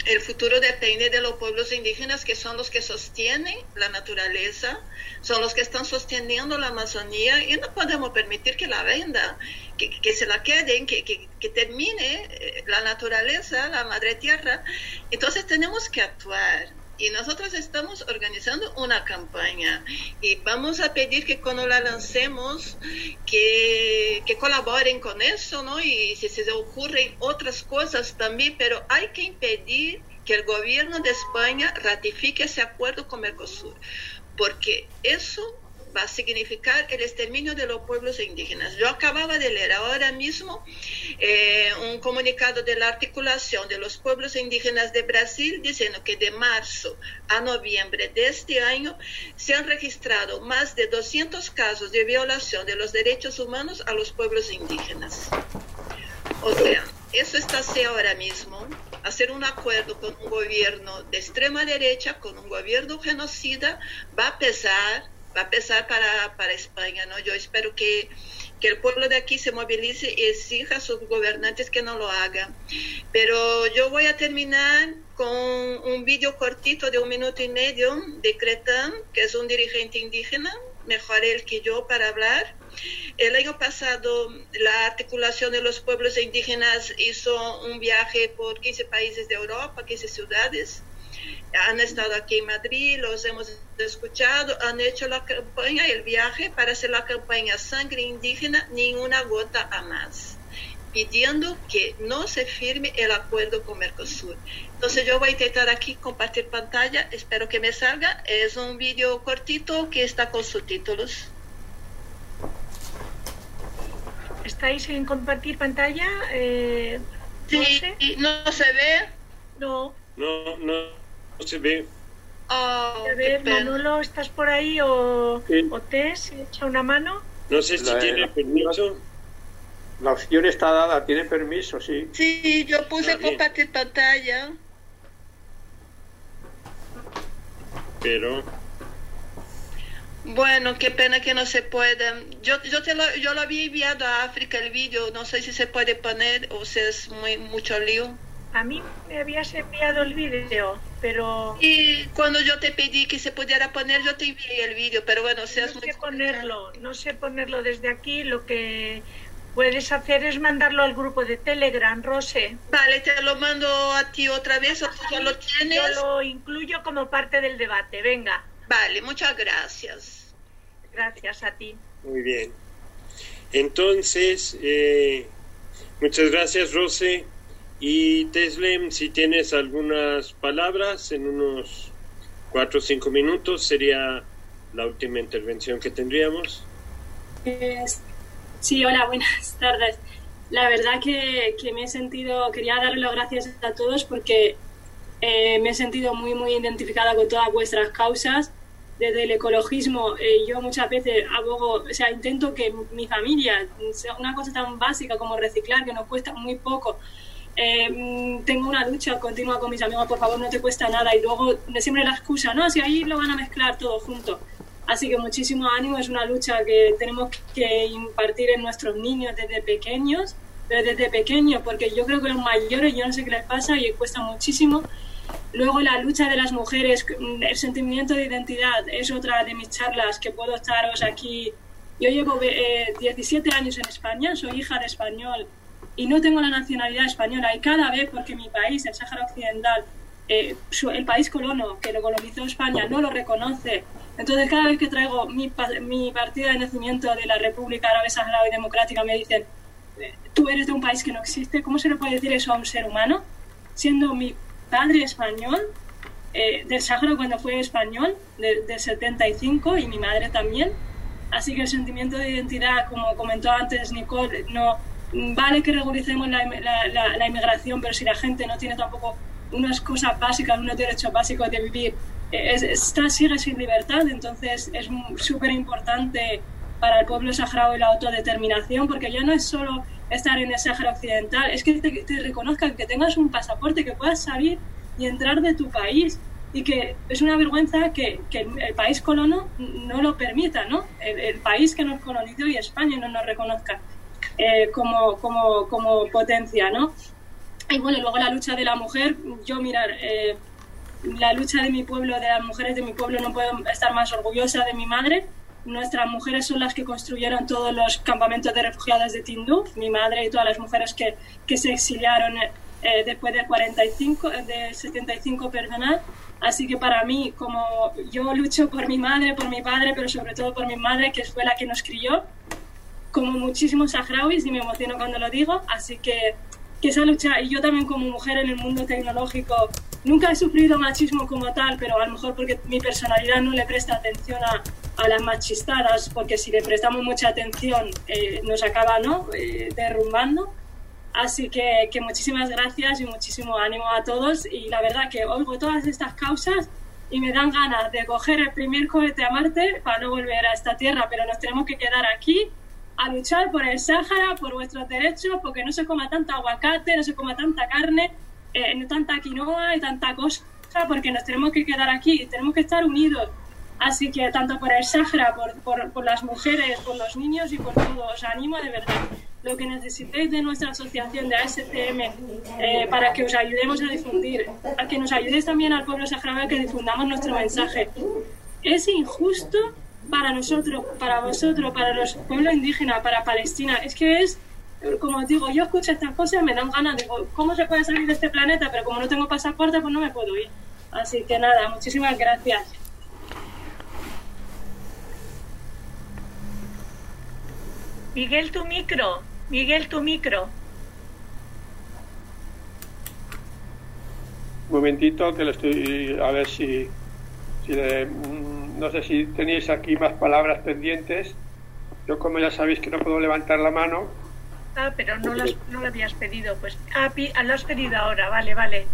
el futuro depende de los pueblos indígenas, que son los que sostienen la naturaleza, son los que están sosteniendo la Amazonía, y no podemos permitir que la venda, que se la queden, que termine la naturaleza, la madre tierra. Entonces tenemos que actuar. Y nosotros estamos organizando una campaña y vamos a pedir que cuando la lancemos que colaboren con eso, ¿no? Y si se ocurren otras cosas también, pero hay que impedir que el gobierno de España ratifique ese acuerdo con Mercosur, porque eso va a significar el exterminio de los pueblos indígenas. Yo acababa de leer ahora mismo un comunicado de la articulación de los pueblos indígenas de Brasil diciendo que de marzo a noviembre de este año se han registrado más de 200 casos de violación de los derechos humanos a los pueblos indígenas. O sea, eso está así ahora mismo. Hacer un acuerdo con un gobierno de extrema derecha, con un gobierno genocida, va a pesar para España, ¿no? Yo espero que el pueblo de aquí se movilice y exija a sus gobernantes que no lo hagan. Pero yo voy a terminar con un vídeo cortito de 1 minuto y medio de Cretán, que es un dirigente indígena, mejor él que yo para hablar. El año pasado la articulación de los pueblos indígenas hizo un viaje por 15 países de Europa, 15 ciudades. Han estado aquí en Madrid, los hemos escuchado, han hecho la campaña, el viaje para hacer la campaña Sangre Indígena, ni una gota a más, pidiendo que no se firme el acuerdo con Mercosur. Entonces yo voy a intentar aquí compartir pantalla, espero que me salga. Es un vídeo cortito que está con subtítulos. ¿Estáis en compartir pantalla? Sí, ¿no se ve? No. No se ve. A ver, Manolo, ¿estás por ahí? O Tess, echa una mano. No sé si tiene permiso. La opción está dada, tiene permiso, sí. Sí, yo puse compartir pantalla. Pero... Bueno, qué pena que no se pueda. Yo lo había enviado a África el vídeo, no sé si se puede poner o si es mucho lío. A mí me habías enviado el vídeo, pero... Y cuando yo te pedí que se pudiera poner, yo te envié el vídeo, pero bueno, no sé ponerlo desde aquí. Lo que puedes hacer es mandarlo al grupo de Telegram, Rose. Vale, te lo mando a ti otra vez, o tú ya lo tienes. Yo lo incluyo como parte del debate, venga. Vale, muchas gracias. Gracias a ti. Muy bien. Entonces, muchas gracias, Rose. Y Teslem, si tienes algunas palabras en unos 4 o 5 minutos, sería la última intervención que tendríamos. Sí, hola, buenas tardes. La verdad que me he sentido, quería darle las gracias a todos porque me he sentido muy, muy identificada con todas vuestras causas. Desde el ecologismo, yo muchas veces abogo, o sea, intento que mi familia, una cosa tan básica como reciclar, que nos cuesta muy poco, tengo una lucha continua con mis amigos, por favor, no te cuesta nada, y luego siempre la excusa, no, si ahí lo van a mezclar todo junto. Así que muchísimo ánimo, es una lucha que tenemos que impartir en nuestros niños desde pequeños, pero desde pequeños, porque yo creo que los mayores, yo no sé qué les pasa y cuesta muchísimo. Luego la lucha de las mujeres, el sentimiento de identidad es otra de mis charlas que puedo estaros aquí. Yo llevo 17 años en España, soy hija de español y no tengo la nacionalidad española, y cada vez, porque mi país, el Sáhara Occidental, el país colono que lo colonizó España no lo reconoce, entonces cada vez que traigo mi partida de nacimiento de la República Árabe Saharaui Democrática me dicen, tú eres de un país que no existe, ¿cómo se le puede decir eso a un ser humano? Siendo mi padre español, del Sáhara cuando fue español, del 75, y mi madre también. Así que el sentimiento de identidad, como comentó antes Nicole, no vale que regularicemos la inmigración, pero si la gente no tiene tampoco unas cosas básicas, unos derechos básicos de vivir, sigue sin libertad. Entonces es súper importante para el pueblo saharaui la autodeterminación, porque ya no es solo estar en el Sáhara Occidental, es que te reconozcan, que tengas un pasaporte, que puedas salir y entrar de tu país, y que es una vergüenza que el país colono no lo permita, ¿no? El país que nos colonizó y España no nos reconozca como potencia, ¿no? Y bueno, luego la lucha de la mujer, yo mirar, la lucha de mi pueblo, de las mujeres de mi pueblo, no puedo estar más orgullosa de mi madre. Nuestras mujeres son las que construyeron todos los campamentos de refugiados de Tinduf, mi madre y todas las mujeres que se exiliaron después de 75, perdonad. Así que para mí, como yo lucho por mi madre, por mi padre, pero sobre todo por mi madre, que fue la que nos crió, como muchísimos saharauis, y me emociono cuando lo digo, así que esa lucha, y yo también como mujer en el mundo tecnológico, nunca he sufrido machismo como tal, pero a lo mejor porque mi personalidad no le presta atención a las machistadas, porque si le prestamos mucha atención nos acaba, ¿no?, derrumbando. Así que muchísimas gracias y muchísimo ánimo a todos, y la verdad que oigo todas estas causas y me dan ganas de coger el primer cohete a Marte para no volver a esta tierra, pero nos tenemos que quedar aquí a luchar por el Sáhara, por vuestros derechos, porque no se coma tanta aguacate, no se coma tanta carne, no tanta quinoa y tanta cosa, porque nos tenemos que quedar aquí y tenemos que estar unidos. Así que tanto por el Sáhara, por las mujeres, por los niños y por todo, os animo de verdad. Lo que necesitéis de nuestra asociación de ASTM para que os ayudemos a difundir, a que nos ayudéis también al pueblo saharaui a que difundamos nuestro mensaje. Es injusto para nosotros, para vosotros, para los pueblos indígenas, para Palestina. Es que es, como os digo, yo escucho estas cosas y me dan ganas, digo, ¿cómo se puede salir de este planeta? Pero como no tengo pasaporte, pues no me puedo ir. Así que nada, muchísimas gracias. Miguel, tu micro. Miguel, tu micro. Un momentito, que lo estoy, a ver si no sé si tenéis aquí más palabras pendientes. Yo, como ya sabéis que no puedo levantar la mano. Ah, pero no lo habías pedido, pues. Ah, lo has pedido ahora, vale.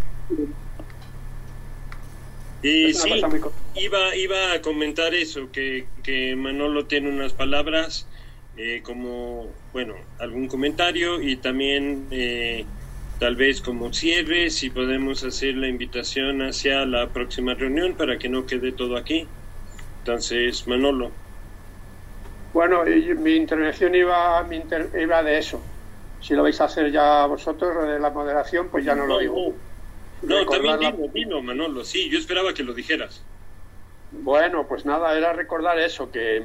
Sí, iba a comentar eso, que Manolo tiene unas palabras, como, bueno, algún comentario, y también tal vez como cierre, si podemos hacer la invitación hacia la próxima reunión para que no quede todo aquí. Entonces, Manolo. Bueno, mi intervención iba de eso. Si lo vais a hacer ya vosotros, de la moderación, pues ya no lo digo. No, también dilo, Manolo. Sí, yo esperaba que lo dijeras. Bueno, pues nada, era recordar eso, que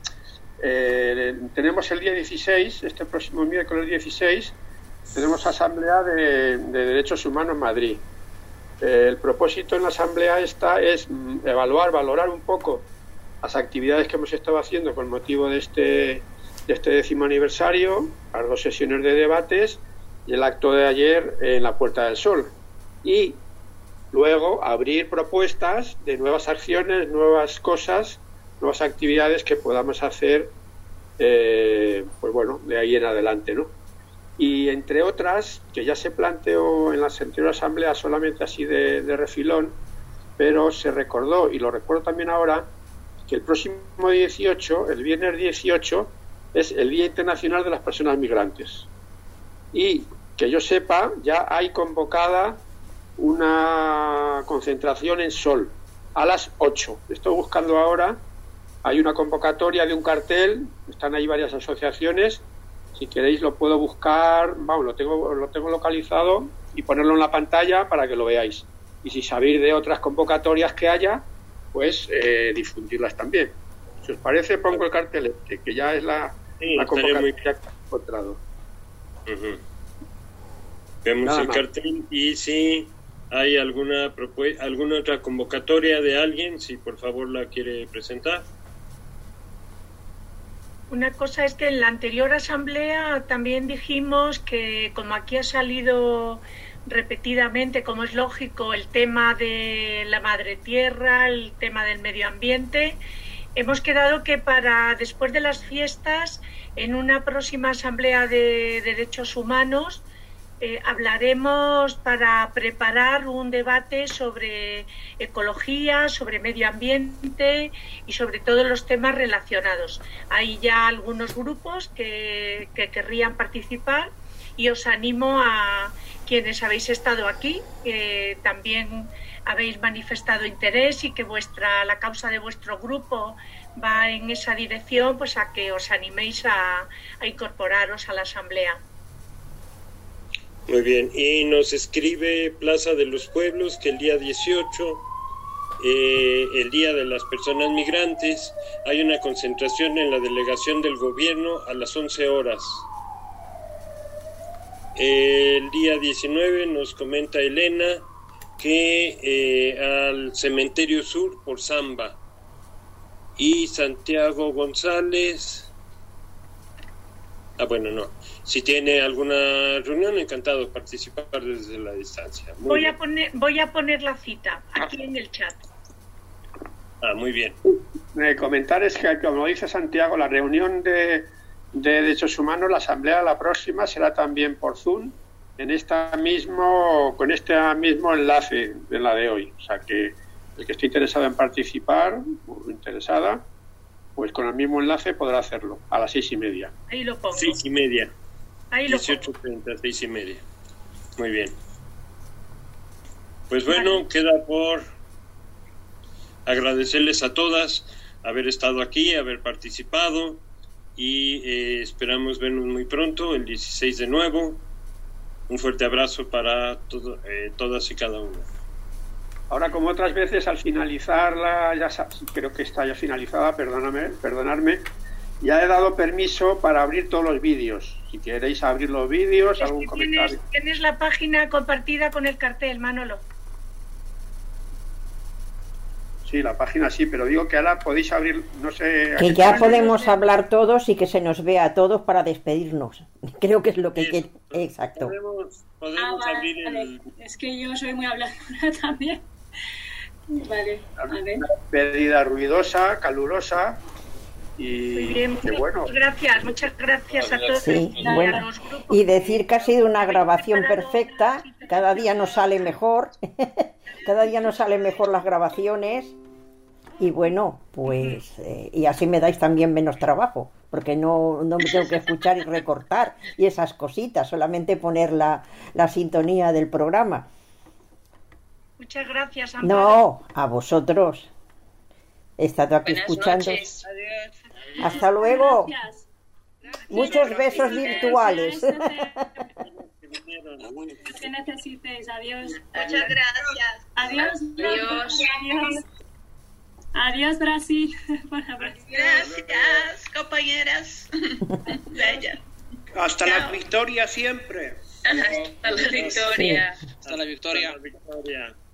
tenemos el día 16, este próximo miércoles 16, tenemos Asamblea de Derechos Humanos en Madrid. El propósito en la Asamblea esta es valorar un poco las actividades que hemos estado haciendo con motivo de este 10º aniversario, las 2 sesiones de debates y el acto de ayer en la Puerta del Sol. Y luego abrir propuestas de nuevas acciones, nuevas cosas, nuevas actividades que podamos hacer, pues bueno, de ahí en adelante, ¿no? Y entre otras, que ya se planteó en las anteriores asambleas solamente así de refilón, pero se recordó, y lo recuerdo también ahora, que el próximo 18, el viernes 18, es el Día Internacional de las Personas Migrantes. Y que yo sepa, ya hay convocada una concentración en Sol a las 8. Estoy buscando ahora, hay una convocatoria de un cartel, están ahí varias asociaciones. Si queréis lo puedo buscar, vamos, lo tengo localizado y ponerlo en la pantalla para que lo veáis. Y si sabéis de otras convocatorias que haya, pues difundirlas también. Si os parece, pongo el cartel que ya es la convocatoria que he encontrado. Vemos Nada el más. cartel, y si hay alguna otra convocatoria de alguien, si por favor la quiere presentar. Una cosa es que en la anterior asamblea también dijimos que, como aquí ha salido repetidamente, como es lógico, el tema de la madre tierra, el tema del medio ambiente, hemos quedado que para después de las fiestas, en una próxima asamblea de derechos humanos, hablaremos para preparar un debate sobre ecología, sobre medio ambiente y sobre todos los temas relacionados. Hay ya algunos grupos que querrían participar, y os animo a quienes habéis estado aquí, que también habéis manifestado interés y que la causa de vuestro grupo va en esa dirección, pues a que os animéis a incorporaros a la asamblea. Muy bien, y nos escribe Plaza de los Pueblos que el día 18, el Día de las Personas Migrantes, hay una concentración en la delegación del gobierno a las 11 horas. El día 19 nos comenta Elena que al Cementerio Sur por Zamba. Y Santiago González, bueno, no, si tiene alguna reunión, encantado de participar desde la distancia. Voy a poner la cita aquí en el chat. Muy bien. Comentar es que, como dice Santiago, la reunión de Derechos Humanos, la asamblea, la próxima, será también por Zoom, con este mismo enlace de la de hoy. O sea que el que esté interesado en participar o interesada, pues con el mismo enlace podrá hacerlo a las 6:30. Ahí lo pongo. 6:30. Ahí lo 18:30, 6:30. Muy bien. Pues bueno, queda por agradecerles a todas haber estado aquí, haber participado y esperamos vernos muy pronto, el 16 de nuevo. Un fuerte abrazo para todas y cada una. Ahora, como otras veces, al finalizarla, creo que está ya finalizada, perdonadme, ya he dado permiso para abrir todos los vídeos. Si queréis abrir los vídeos, algún comentario. Tienes la página compartida con el cartel, Manolo. Sí, la página sí, pero digo que ahora podéis abrir, no sé... Que ya podemos hablar todos y que se nos vea a todos para despedirnos. Creo que es lo que quiere. Exacto. Podemos abrir vale. Es que yo soy muy habladora también. Vale, a ver. Pedida ruidosa, calurosa y muy bien, muchas gracias a todos. Sí, bueno, y decir que ha sido una grabación perfecta, cada día nos sale mejor, cada día nos salen mejor las grabaciones y bueno, pues y así me dais también menos trabajo, porque no me tengo que escuchar y recortar y esas cositas, solamente poner la sintonía del programa. Muchas gracias, Amparo. No, a vosotros. He estado aquí Buenas escuchando. Noches. Hasta luego. Gracias. Muchos besos virtuales. Que necesitéis. Adiós. Muchas gracias. Adiós. Adiós. Adiós. Adiós, Brasil. Gracias, compañeras. Bella. Hasta la victoria siempre. Hasta la victoria. Hasta la victoria. Hasta la victoria.